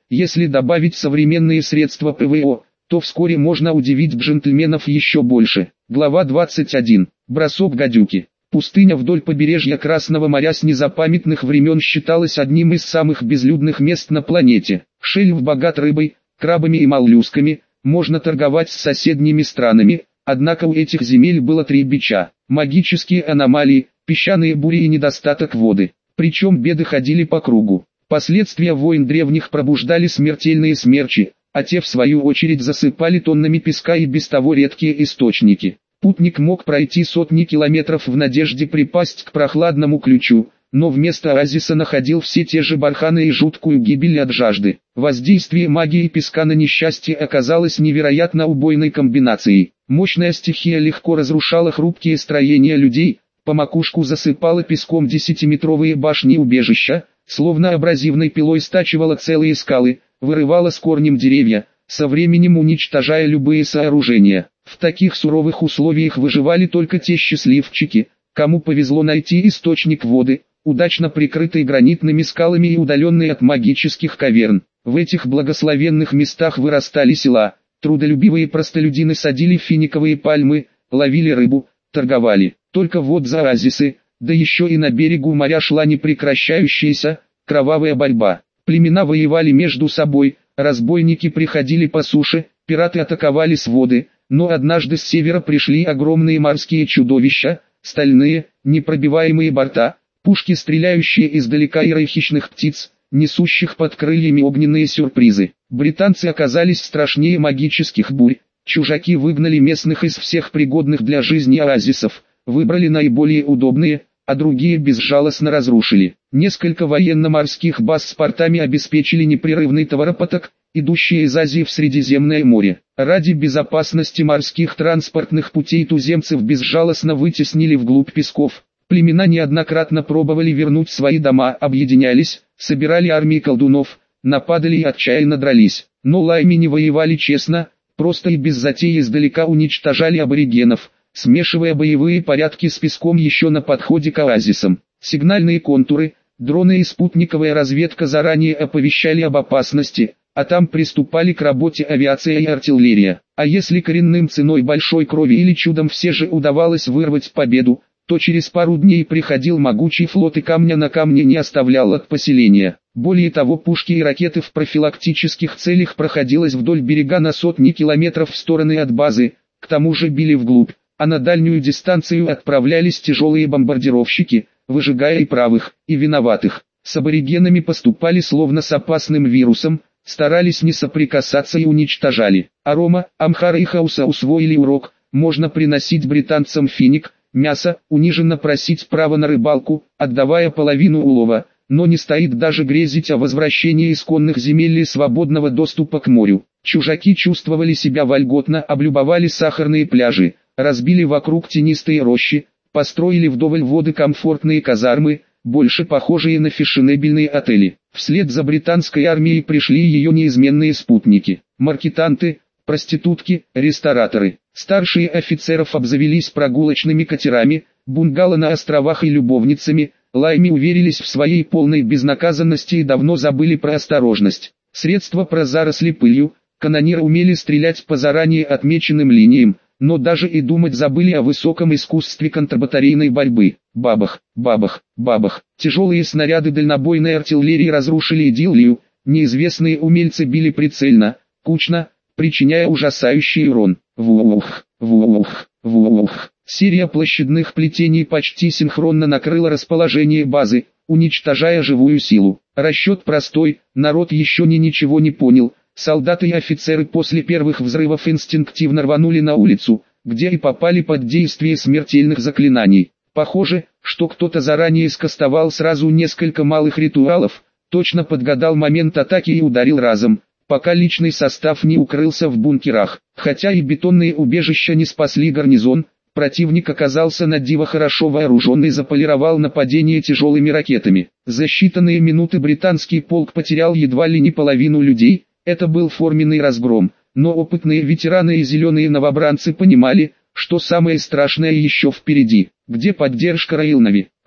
Если добавить современные средства ПВО, то вскоре можно удивить джентльменов еще больше. Глава 21. Бросок гадюки. Пустыня вдоль побережья Красного моря с незапамятных времен считалась одним из самых безлюдных мест на планете. Шельф богат рыбой, крабами и моллюсками, можно торговать с соседними странами, однако у этих земель было три бича: магические аномалии, песчаные бури и недостаток воды. Причем беды ходили по кругу. Последствия войн древних пробуждали смертельные смерчи, а те в свою очередь засыпали тоннами песка и без того редкие источники. Путник мог пройти сотни километров в надежде припасть к прохладному ключу, но вместо оазиса находил все те же барханы и жуткую гибель от жажды. Воздействие магии песка на несчастье оказалось невероятно убойной комбинацией. Мощная стихия легко разрушала хрупкие строения людей, по макушку засыпала песком десятиметровые башни убежища, словно абразивной пилой стачивала целые скалы, вырывала с корнем деревья, со временем уничтожая любые сооружения. В таких суровых условиях выживали только те счастливчики, кому повезло найти источник воды, удачно прикрытый гранитными скалами и удаленный от магических каверн. В этих благословенных местах вырастали села, трудолюбивые простолюдины садили финиковые пальмы, ловили рыбу, торговали. Только вот за оазисы, да еще и на берегу моря шла непрекращающаяся, кровавая борьба. Племена воевали между собой, разбойники приходили по суше, пираты атаковали с воды, но однажды с севера пришли огромные морские чудовища, стальные, непробиваемые борта, пушки, стреляющие издалека, и рой хищных птиц, несущих под крыльями огненные сюрпризы. Британцы оказались страшнее магических бурь. Чужаки выгнали местных из всех пригодных для жизни оазисов, выбрали наиболее удобные, а другие безжалостно разрушили. Несколько военно-морских баз с портами обеспечили непрерывный товаропоток, идущий из Азии в Средиземное море. Ради безопасности морских транспортных путей туземцев безжалостно вытеснили вглубь песков. Племена неоднократно пробовали вернуть свои дома, объединялись, собирали армии колдунов, нападали и отчаянно дрались. Но лайми не воевали честно, просто и без затей издалека уничтожали аборигенов, смешивая боевые порядки с песком еще на подходе к оазисам. Сигнальные контуры, дроны и спутниковая разведка заранее оповещали об опасности, а там приступали к работе авиация и артиллерия. А если коренным ценой большой крови или чудом все же удавалось вырвать победу, то через пару дней приходил могучий флот и камня на камне не оставлял от поселения. Более того, пушки и ракеты в профилактических целях проходилось вдоль берега на сотни километров в стороны от базы, к тому же били вглубь, а на дальнюю дистанцию отправлялись тяжелые бомбардировщики, выжигая и правых, и виноватых. С аборигенами поступали словно с опасным вирусом, старались не соприкасаться и уничтожали. Арома, Амхара и Хауса усвоили урок: можно приносить британцам финик, мясо, униженно просить право на рыбалку, отдавая половину улова, но не стоит даже грезить о возвращении исконных земель и свободного доступа к морю. Чужаки чувствовали себя вольготно, облюбовали сахарные пляжи, разбили вокруг тенистые рощи, построили вдоволь воды комфортные казармы, больше похожие на фешенебельные отели. Вслед за британской армией пришли ее неизменные спутники: маркетанты, проститутки, рестораторы. Старшие офицеров обзавелись прогулочными катерами, бунгало на островах и любовницами. Лайми уверились в своей полной безнаказанности и давно забыли про осторожность. Средства про заросли пылью, канониры умели стрелять по заранее отмеченным линиям, но даже и думать забыли о высоком искусстве контрбатарейной борьбы. Бабах, бабах, бабах. Тяжелые снаряды дальнобойной артиллерии разрушили идиллию, неизвестные умельцы били прицельно, кучно, причиняя ужасающий урон. Вух, вух, вух. Серия площадных плетений почти синхронно накрыла расположение базы, уничтожая живую силу. Расчет простой, народ еще ничего не понял. Солдаты и офицеры после первых взрывов инстинктивно рванули на улицу, где и попали под действие смертельных заклинаний. Похоже, что кто-то заранее скостовал сразу несколько малых ритуалов, точно подгадал момент атаки и ударил разом, пока личный состав не укрылся в бункерах. Хотя и бетонные убежища не спасли гарнизон, противник оказался на диво хорошо вооружен и заполировал нападение тяжелыми ракетами. За считанные минуты британский полк потерял едва ли не половину людей. Это был форменный разгром, но опытные ветераны и зеленые новобранцы понимали, что самое страшное еще впереди. Где поддержка Раилнави?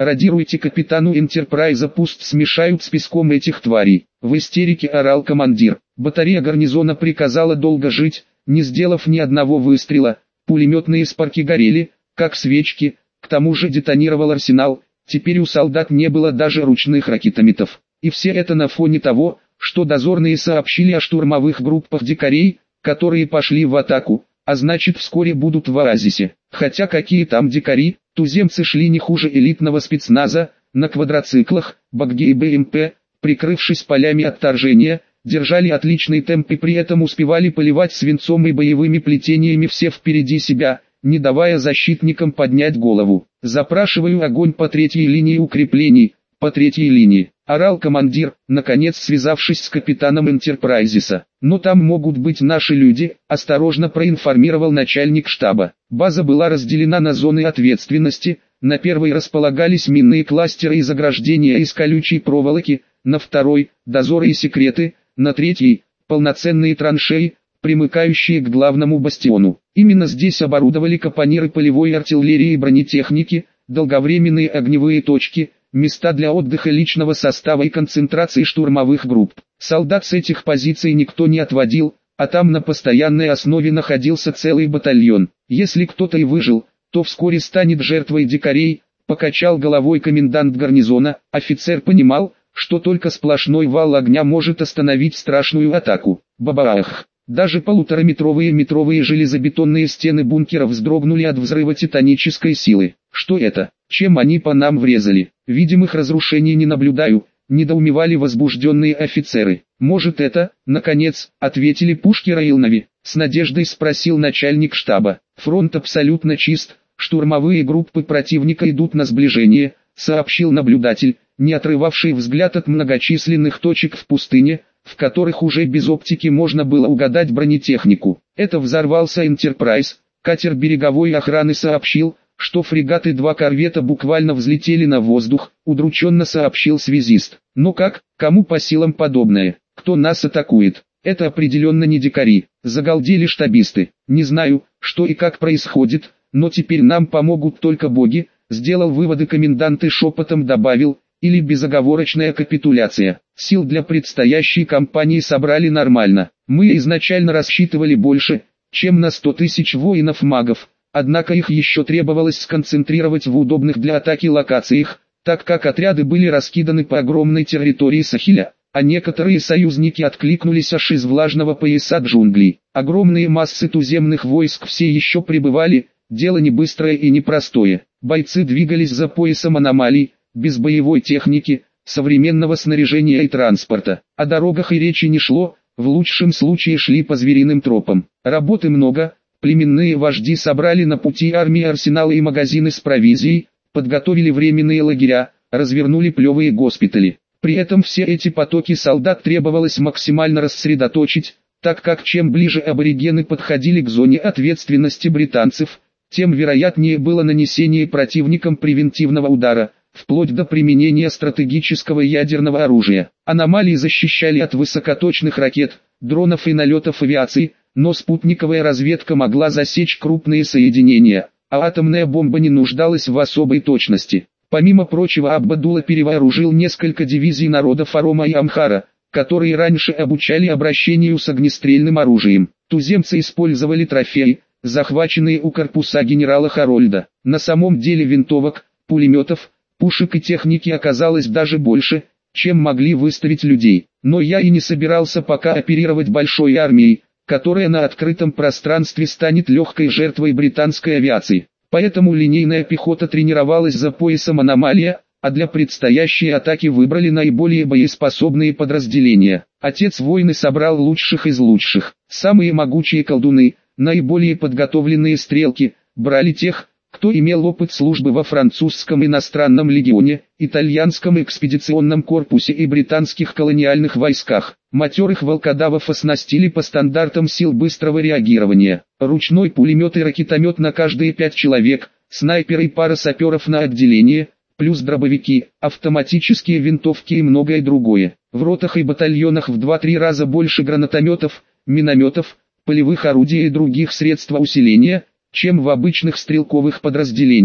радируйте капитану Энтерпрайза, пусть смешают с песком этих тварей. В истерике орал командир. Батарея гарнизона приказала долго жить, не сделав ни одного выстрела. Пулеметные спарки горели, как свечки, к тому же детонировал арсенал. Теперь у солдат не было даже ручных ракетометов. И все это на фоне того, что дозорные сообщили о штурмовых группах дикарей, которые пошли в атаку, а значит вскоре будут в оазисе. Хотя какие там дикари, туземцы шли не хуже элитного спецназа, на квадроциклах, багги и БМП, прикрывшись полями отторжения, держали отличный темп и при этом успевали поливать свинцом и боевыми плетениями все впереди себя, не давая защитникам поднять голову. «Запрашиваю огонь по третьей линии укреплений, по третьей линии», — орал командир, наконец связавшись с капитаном Энтерпрайзиса. «Но там могут быть наши люди», — осторожно проинформировал начальник штаба. База была разделена на зоны ответственности, на первой располагались минные кластеры и заграждения из колючей проволоки, на второй — дозоры и секреты, на третьей — полноценные траншеи, примыкающие к главному бастиону. Именно здесь оборудовали капониры полевой артиллерии и бронетехники, долговременные огневые точки, места для отдыха личного состава и концентрации штурмовых групп. Солдат с этих позиций никто не отводил, а там на постоянной основе находился целый батальон. Если кто-то и выжил, то вскоре станет жертвой дикарей, покачал головой комендант гарнизона. Офицер понимал, что только сплошной вал огня может остановить страшную атаку. Бабах! Даже метровые железобетонные стены бункера вздрогнули от взрыва титанической силы. Что это? Чем они по нам врезали? Видимых разрушений не наблюдаю, недоумевали возбужденные офицеры. Может это, наконец, ответили пушки Раилнови? С надеждой спросил начальник штаба. Фронт абсолютно чист, штурмовые группы противника идут на сближение, сообщил наблюдатель, не отрывавший взгляд от многочисленных точек в пустыне, в которых уже без оптики можно было угадать бронетехнику. Это взорвался Энтерпрайз. Катер береговой охраны сообщил, что фрегаты и 2 корвета буквально взлетели на воздух, удрученно сообщил связист. Но как, кому по силам подобное? Кто нас атакует? Это определенно не дикари, загалдели штабисты. Не знаю, что и как происходит, но теперь нам помогут только боги, сделал выводы комендант и шепотом добавил, или безоговорочная капитуляция. Сил для предстоящей кампании собрали нормально. Мы изначально рассчитывали больше, чем на 100 тысяч воинов-магов, однако их еще требовалось сконцентрировать в удобных для атаки локациях, так как отряды были раскиданы по огромной территории Сахеля, а некоторые союзники откликнулись аж из влажного пояса джунглей. Огромные массы туземных войск все еще пребывали, дело не быстрое и непростое. Бойцы двигались за поясом аномалий, без боевой техники, современного снаряжения и транспорта. О дорогах и речи не шло, в лучшем случае шли по звериным тропам. Работы много, племенные вожди собрали на пути армии арсеналы и магазины с провизией, подготовили временные лагеря, развернули плевые госпитали. При этом все эти потоки солдат требовалось максимально рассредоточить, так как чем ближе аборигены подходили к зоне ответственности британцев, тем вероятнее было нанесение противникам превентивного удара, вплоть до применения стратегического ядерного оружия. Аномалии защищали от высокоточных ракет, дронов и налетов авиации, но спутниковая разведка могла засечь крупные соединения, а атомная бомба не нуждалась в особой точности. Помимо прочего, Аббадулла перевооружил несколько дивизий народов Арома и Амхара, которые раньше обучали обращению с огнестрельным оружием. Туземцы использовали трофеи, захваченные у корпуса генерала Харольда. На самом деле винтовок, пулеметов, пушек и техники оказалось даже больше, чем могли выставить людей. Но я и не собирался пока оперировать большой армией, которая на открытом пространстве станет легкой жертвой британской авиации. Поэтому линейная пехота тренировалась за поясом аномалия, а для предстоящей атаки выбрали наиболее боеспособные подразделения. Отец войны собрал лучших из лучших. Самые могучие колдуны, наиболее подготовленные стрелки, брали тех, кто имел опыт службы во французском иностранном легионе, итальянском экспедиционном корпусе и британских колониальных войсках. Матерых волкодавов оснастили по стандартам сил быстрого реагирования. Ручной пулемет и ракетомет на каждые 5 человек, снайперы и пара саперов на отделение, плюс дробовики, автоматические винтовки и многое другое. В ротах и батальонах в 2-3 раза больше гранатометов, минометов, полевых орудий и других средств усиления, чем в обычных стрелковых подразделениях.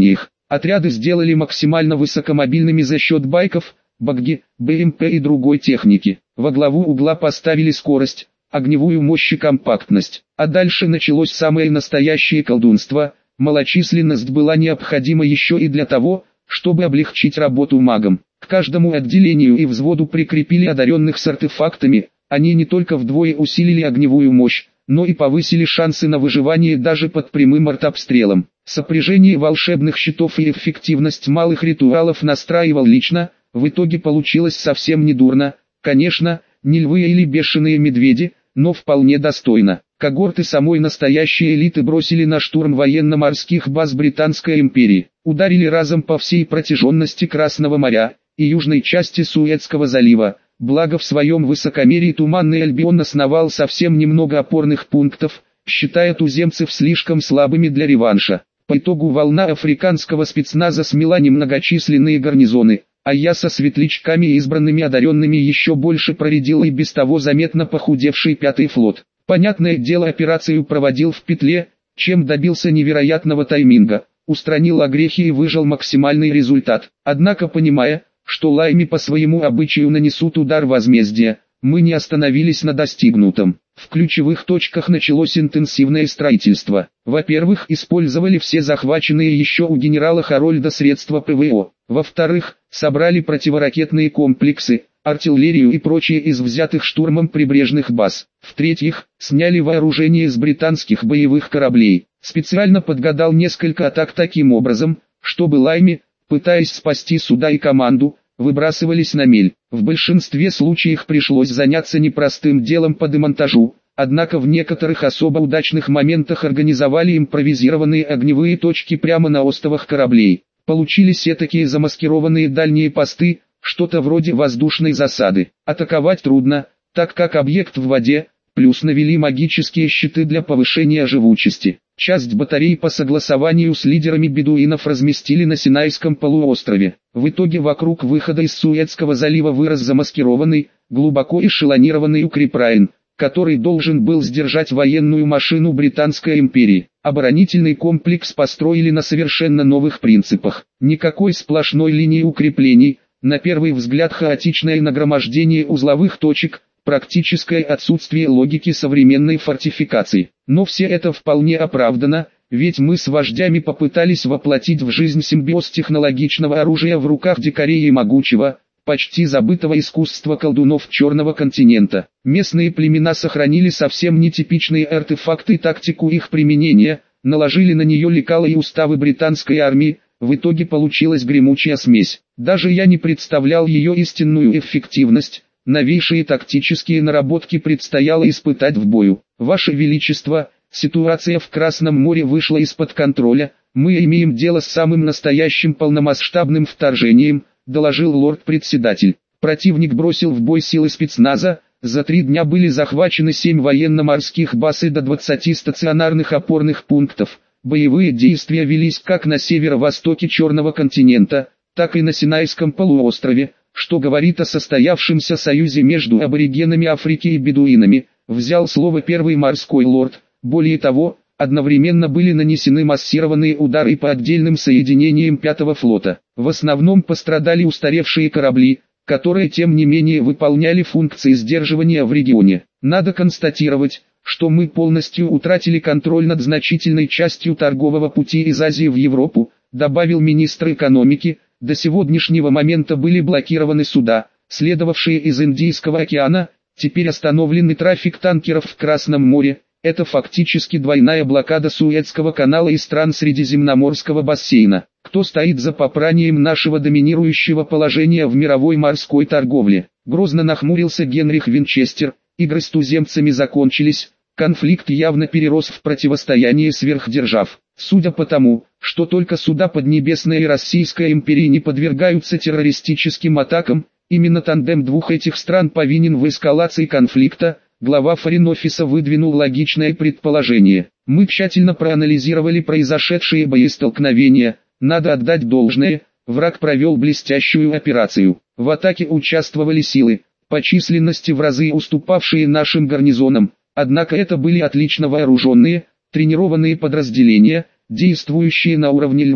Отряды сделали максимально высокомобильными за счет байков, багги, БМП и другой техники. Во главу угла поставили скорость, огневую мощь и компактность. А дальше началось самое настоящее колдунство. Малочисленность была необходима еще и для того, чтобы облегчить работу магам. К каждому отделению и взводу прикрепили одаренных с артефактами. Они не только вдвое усилили огневую мощь, но и повысили шансы на выживание даже под прямым артобстрелом. Сопряжение волшебных щитов и эффективность малых ритуалов настраивал лично, в итоге получилось совсем недурно. Конечно, не львы или бешеные медведи, но вполне достойно. Когорты самой настоящей элиты бросили на штурм военно-морских баз Британской империи, ударили разом по всей протяженности Красного моря и южной части Суэцкого залива. Благо в своем высокомерии Туманный Альбион основал совсем немного опорных пунктов, считая туземцев слишком слабыми для реванша. По итогу волна африканского спецназа смела немногочисленные гарнизоны, а я со светлячками и избранными одаренными еще больше проредил и без того заметно похудевший Пятый флот. Понятное дело, операцию проводил в петле, чем добился невероятного тайминга, устранил огрехи и выжал максимальный результат. Однако, понимая, что лайми по своему обычаю нанесут удар возмездия, мы не остановились на достигнутом. В ключевых точках началось интенсивное строительство. Во-первых, использовали все захваченные еще у генерала Харольда средства ПВО. Во-вторых, собрали противоракетные комплексы, артиллерию и прочее из взятых штурмом прибрежных баз. В-третьих, сняли вооружение с британских боевых кораблей. Специально подгадал несколько атак таким образом, чтобы лайми, пытаясь спасти суда и команду, выбрасывались на мель. В большинстве случаев пришлось заняться непростым делом по демонтажу, однако в некоторых особо удачных моментах организовали импровизированные огневые точки прямо на остовах кораблей. Получились этакие замаскированные дальние посты, что-то вроде воздушной засады. Атаковать трудно, так как объект в воде, плюс навели магические щиты для повышения живучести. Часть батарей по согласованию с лидерами бедуинов разместили на Синайском полуострове. В итоге вокруг выхода из Суэцкого залива вырос замаскированный, глубоко эшелонированный укрепрайон, который должен был сдержать военную машину Британской империи. Оборонительный комплекс построили на совершенно новых принципах. Никакой сплошной линии укреплений, на первый взгляд хаотичное нагромождение узловых точек, практическое отсутствие логики современной фортификации. Но все это вполне оправдано, ведь мы с вождями попытались воплотить в жизнь симбиоз технологичного оружия в руках дикарей и могучего, почти забытого искусства колдунов Черного континента. Местные племена сохранили совсем нетипичные артефакты и тактику их применения, наложили на нее лекала и уставы британской армии. В итоге получилась гремучая смесь. Даже я не представлял ее истинную эффективность. Новейшие тактические наработки предстояло испытать в бою. Ваше Величество, ситуация в Красном море вышла из-под контроля. Мы имеем дело с самым настоящим полномасштабным вторжением, доложил лорд-председатель. Противник бросил в бой силы спецназа. За 3 дня были захвачены 7 военно-морских баз и до 20 стационарных опорных пунктов. Боевые действия велись как на северо-востоке Черного континента, так и на Синайском полуострове, что говорит о состоявшемся союзе между аборигенами Африки и бедуинами, взял слово первый морской лорд. Более того, одновременно были нанесены массированные удары по отдельным соединениям Пятого флота. В основном пострадали устаревшие корабли, которые тем не менее выполняли функции сдерживания в регионе. Надо констатировать, что мы полностью утратили контроль над значительной частью торгового пути из Азии в Европу, добавил министр экономики. До сегодняшнего момента были блокированы суда, следовавшие из Индийского океана, теперь остановленный трафик танкеров в Красном море. Это фактически двойная блокада Суэцкого канала и стран Средиземноморского бассейна. Кто стоит за попранием нашего доминирующего положения в мировой морской торговле? Грозно нахмурился Генрих Винчестер. Игры с туземцами закончились. Конфликт явно перерос в противостояние сверхдержав. Судя по тому, что только суда Поднебесной и Российской империи не подвергаются террористическим атакам, именно тандем двух этих стран повинен в эскалации конфликта. Глава Форин-офиса выдвинул логичное предположение. Мы тщательно проанализировали произошедшие боестолкновения. Надо отдать должное, враг провел блестящую операцию. В атаке участвовали силы, по численности в разы уступавшие нашим гарнизонам. Однако это были отлично вооруженные, тренированные подразделения, действующие на уровне львов,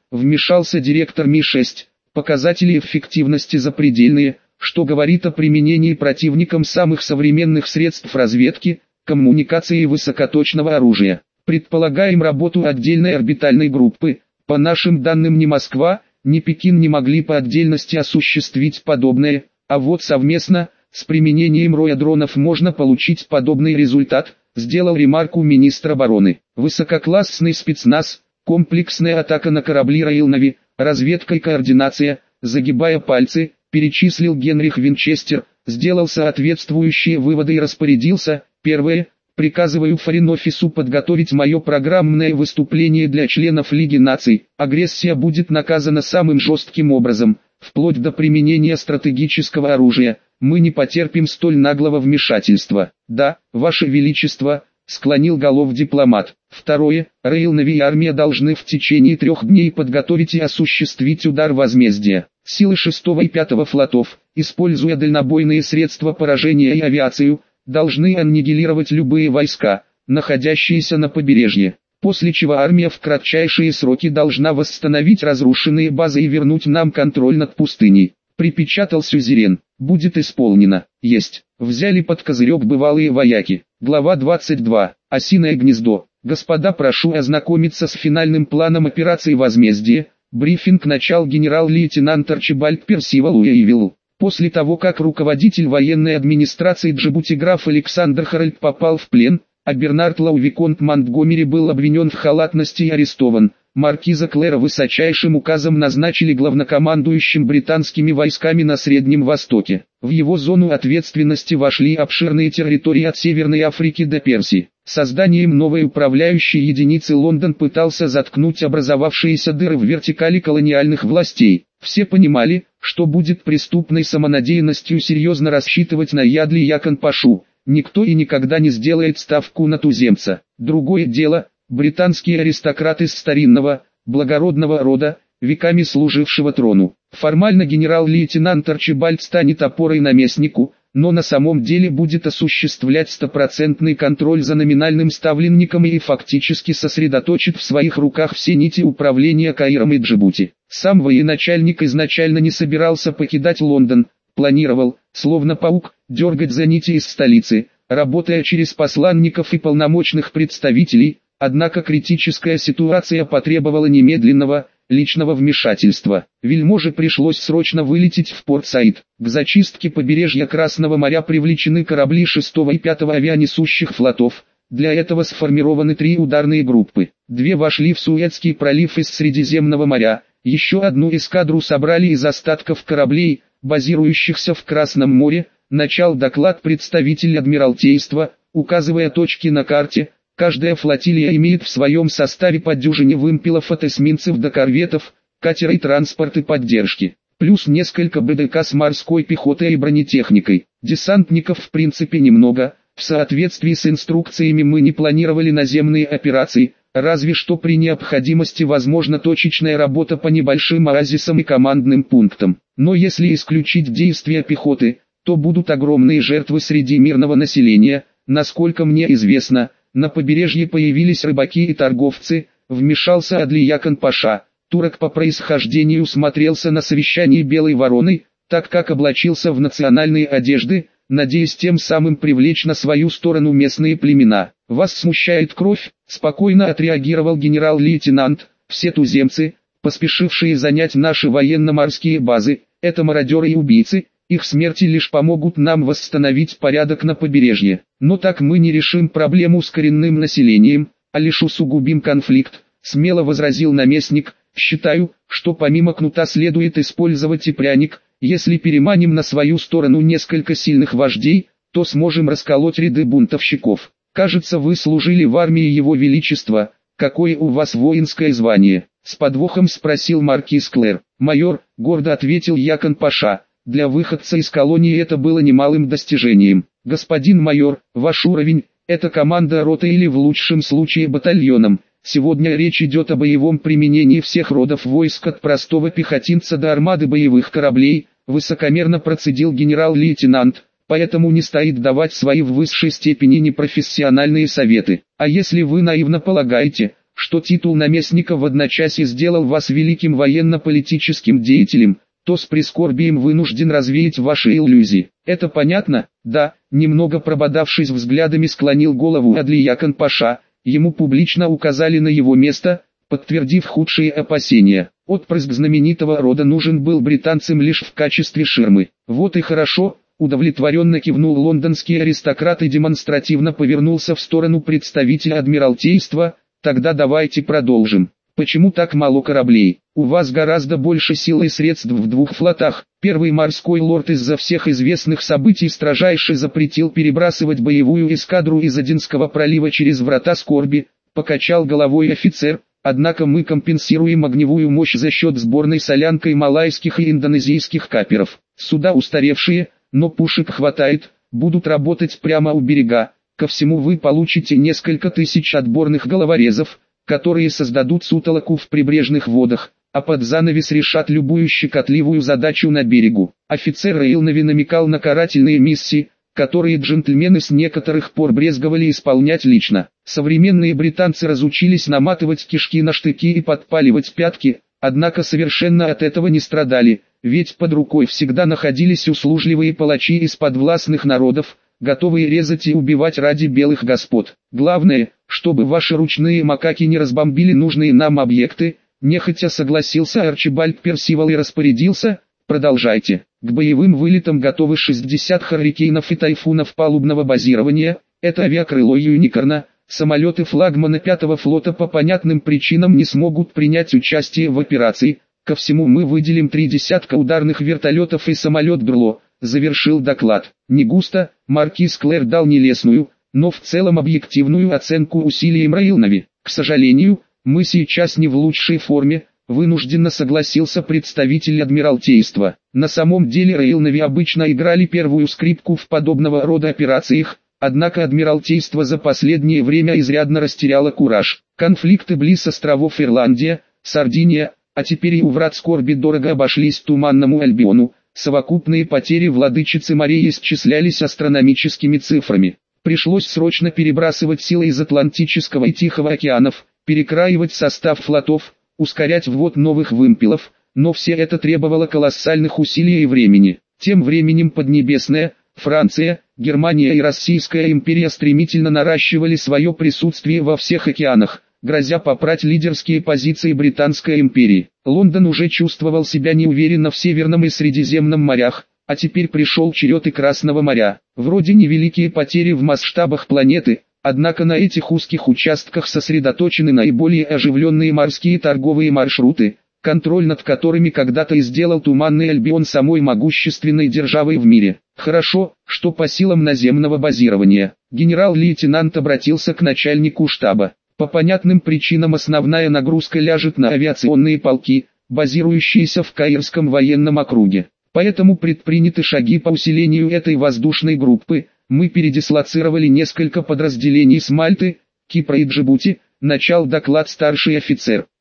вмешался директор Ми-6. Показатели эффективности запредельные, что говорит о применении противником самых современных средств разведки, коммуникации и высокоточного оружия. Предполагаем работу отдельной орбитальной группы. По нашим данным ни Москва, ни Пекин не могли по отдельности осуществить подобное, а вот совместно, с применением роя дронов можно получить подобный результат, сделал ремарку министр обороны. Высококлассный спецназ, комплексная атака на корабли Royal Navy, разведка и координация, загибая пальцы, перечислил Генрих Винчестер, сделал соответствующие выводы и распорядился. Первое. Приказываю Форин-офису подготовить мое программное выступление для членов Лиги наций. Агрессия будет наказана самым жестким образом, вплоть до применения стратегического оружия. Мы не потерпим столь наглого вмешательства. Да, Ваше Величество, склонил голову дипломат. Второе. Royal Navy и армия должны в течение 3 дней подготовить и осуществить удар возмездия. Силы 6 и 5 флотов, используя дальнобойные средства поражения и авиацию, должны аннигилировать любые войска, находящиеся на побережье, после чего армия в кратчайшие сроки должна восстановить разрушенные базы и вернуть нам контроль над пустыней. Припечатал сюзерен. Будет исполнено. Есть. Взяли под козырек бывалые вояки. Глава 22. Осиное гнездо. Господа, прошу ознакомиться с финальным планом операции «Возмездие». Брифинг начал генерал-лейтенант Арчибальд Персивал Уэйвилл. После того, как руководитель военной администрации Джибути граф Александр Харальд попал в плен, а Бернард Лау Виконт Монтгомери был обвинен в халатности и арестован, маркиза Клэра высочайшим указом назначили главнокомандующим британскими войсками на Среднем Востоке. В его зону ответственности вошли обширные территории от Северной Африки до Персии. Созданием новой управляющей единицы Лондон пытался заткнуть образовавшиеся дыры в вертикали колониальных властей. Все понимали, что будет преступной самонадеянностью серьезно рассчитывать на Ядли Якон-Пашу. Никто и никогда не сделает ставку на туземца. Другое дело, британские аристократы из старинного, благородного рода, веками служившего трону. Формально генерал-лейтенант Арчибальд станет опорой наместнику, но на самом деле будет осуществлять стопроцентный контроль за номинальным ставленником и фактически сосредоточит в своих руках все нити управления Каиром и Джибути. Сам военачальник изначально не собирался покидать Лондон, планировал, словно паук, дергать за нити из столицы, работая через посланников и полномочных представителей, однако критическая ситуация потребовала немедленного, личного вмешательства. Вельможе пришлось срочно вылететь в Порт-Саид. К зачистке побережья Красного моря привлечены корабли 6 и 5 авианесущих флотов. Для этого сформированы 3 ударные группы. 2 вошли в Суэцкий пролив из Средиземного моря, еще одну эскадру собрали из остатков кораблей, базирующихся в Красном море. Начал доклад представитель Адмиралтейства, указывая точки на карте. Каждая флотилия имеет в своем составе по дюжине вымпелов от эсминцев до корветов, катера и транспорты поддержки, плюс несколько БДК с морской пехотой и бронетехникой. Десантников в принципе немного, в соответствии с инструкциями мы не планировали наземные операции, разве что при необходимости возможна точечная работа по небольшим оазисам и командным пунктам. Но если исключить действия пехоты, то будут огромные жертвы среди мирного населения, насколько мне известно. На побережье появились рыбаки и торговцы, вмешался Адли Якон-Паша. Турок по происхождению смотрелся на совещании белой вороной, так как облачился в национальные одежды, надеясь тем самым привлечь на свою сторону местные племена. «Вас смущает кровь?» – спокойно отреагировал генерал-лейтенант. «Все туземцы, поспешившие занять наши военно-морские базы, это мародеры и убийцы. Их смерти лишь помогут нам восстановить порядок на побережье. Но так мы не решим проблему с коренным населением, а лишь усугубим конфликт», — смело возразил наместник. «Считаю, что помимо кнута следует использовать и пряник. Если переманим на свою сторону несколько сильных вождей, то сможем расколоть ряды бунтовщиков. Кажется, вы служили в армии Его Величества. Какое у вас воинское звание?» — с подвохом спросил маркиз Клэр. «Майор», — гордо ответил Якон-Паша. «Для выходца из колонии это было немалым достижением. Господин майор, ваш уровень – это команда роты или в лучшем случае батальоном. Сегодня речь идет о боевом применении всех родов войск от простого пехотинца до армады боевых кораблей», высокомерно процедил генерал-лейтенант, «поэтому не стоит давать свои в высшей степени непрофессиональные советы. А если вы наивно полагаете, что титул наместника в одночасье сделал вас великим военно-политическим деятелем, то с прискорбием вынужден развеять ваши иллюзии. Это понятно? Да, немного прободавшись взглядами склонил голову Адлиякан Паша, ему публично указали на его место, подтвердив худшие опасения. Отпрыск знаменитого рода нужен был британцам лишь в качестве ширмы. Вот и хорошо, удовлетворенно кивнул лондонский аристократ и демонстративно повернулся в сторону представителя Адмиралтейства. Тогда давайте продолжим. Почему так мало кораблей? У вас гораздо больше сил и средств в двух флотах. Первый морской лорд из-за всех известных событий строжайше запретил перебрасывать боевую эскадру из Аденского пролива через врата скорби, покачал головой офицер. Однако мы компенсируем огневую мощь за счет сборной солянкой малайских и индонезийских каперов. Суда устаревшие, но пушек хватает, будут работать прямо у берега. Ко всему вы получите несколько тысяч отборных головорезов, которые создадут сутолоку в прибрежных водах, а под занавес решат любую щекотливую задачу на берегу. Офицер Рейлнови намекал на карательные миссии, которые джентльмены с некоторых пор брезговали исполнять лично. Современные британцы разучились наматывать кишки на штыки и подпаливать пятки, однако совершенно от этого не страдали, ведь под рукой всегда находились услужливые палачи из подвластных народов, готовые резать и убивать ради белых господ. Главное, чтобы ваши ручные макаки не разбомбили нужные нам объекты, нехотя согласился Арчибальд Персивал и распорядился: продолжайте. К боевым вылетам готовы 60 «Харрикейнов» и «Тайфунов» палубного базирования, это авиакрыло «Юникорна». Самолеты флагмана 5-го флота по понятным причинам не смогут принять участие в операции. Ко всему мы выделим 3 десятка ударных вертолетов и самолет Берло, завершил доклад. Не густо, маркиз Клэр дал нелестную, но в целом объективную оценку усилиям Рейлнови. К сожалению, мы сейчас не в лучшей форме, вынужденно согласился представитель Адмиралтейства. На самом деле Рейлнови обычно играли первую скрипку в подобного рода операциях, однако Адмиралтейство за последнее время изрядно растеряло кураж. Конфликты близ островов Ирландия, Сардиния, а теперь и у врат скорби дорого обошлись Туманному Альбиону. Совокупные потери владычицы морей исчислялись астрономическими цифрами. Пришлось срочно перебрасывать силы из Атлантического и Тихого океанов, перекраивать состав флотов, ускорять ввод новых вымпелов, но все это требовало колоссальных усилий и времени. Тем временем Поднебесная, Франция, Германия и Российская империя стремительно наращивали свое присутствие во всех океанах, грозя попрать лидерские позиции Британской империи. Лондон уже чувствовал себя неуверенно в Северном и Средиземном морях, а теперь пришел черед и Красного моря. Вроде невеликие потери в масштабах планеты, однако на этих узких участках сосредоточены наиболее оживленные морские торговые маршруты, контроль над которыми когда-то и сделал Туманный Альбион самой могущественной державой в мире. Хорошо, что по силам наземного базирования. Генерал-лейтенант обратился к начальнику штаба. По понятным причинам основная нагрузка ляжет на авиационные полки, базирующиеся в Каирском военном округе. Поэтому предприняты шаги по усилению этой воздушной группы. Мы передислоцировали несколько подразделений с Мальты, Кипра и Джибути, начал доклад старший офицер.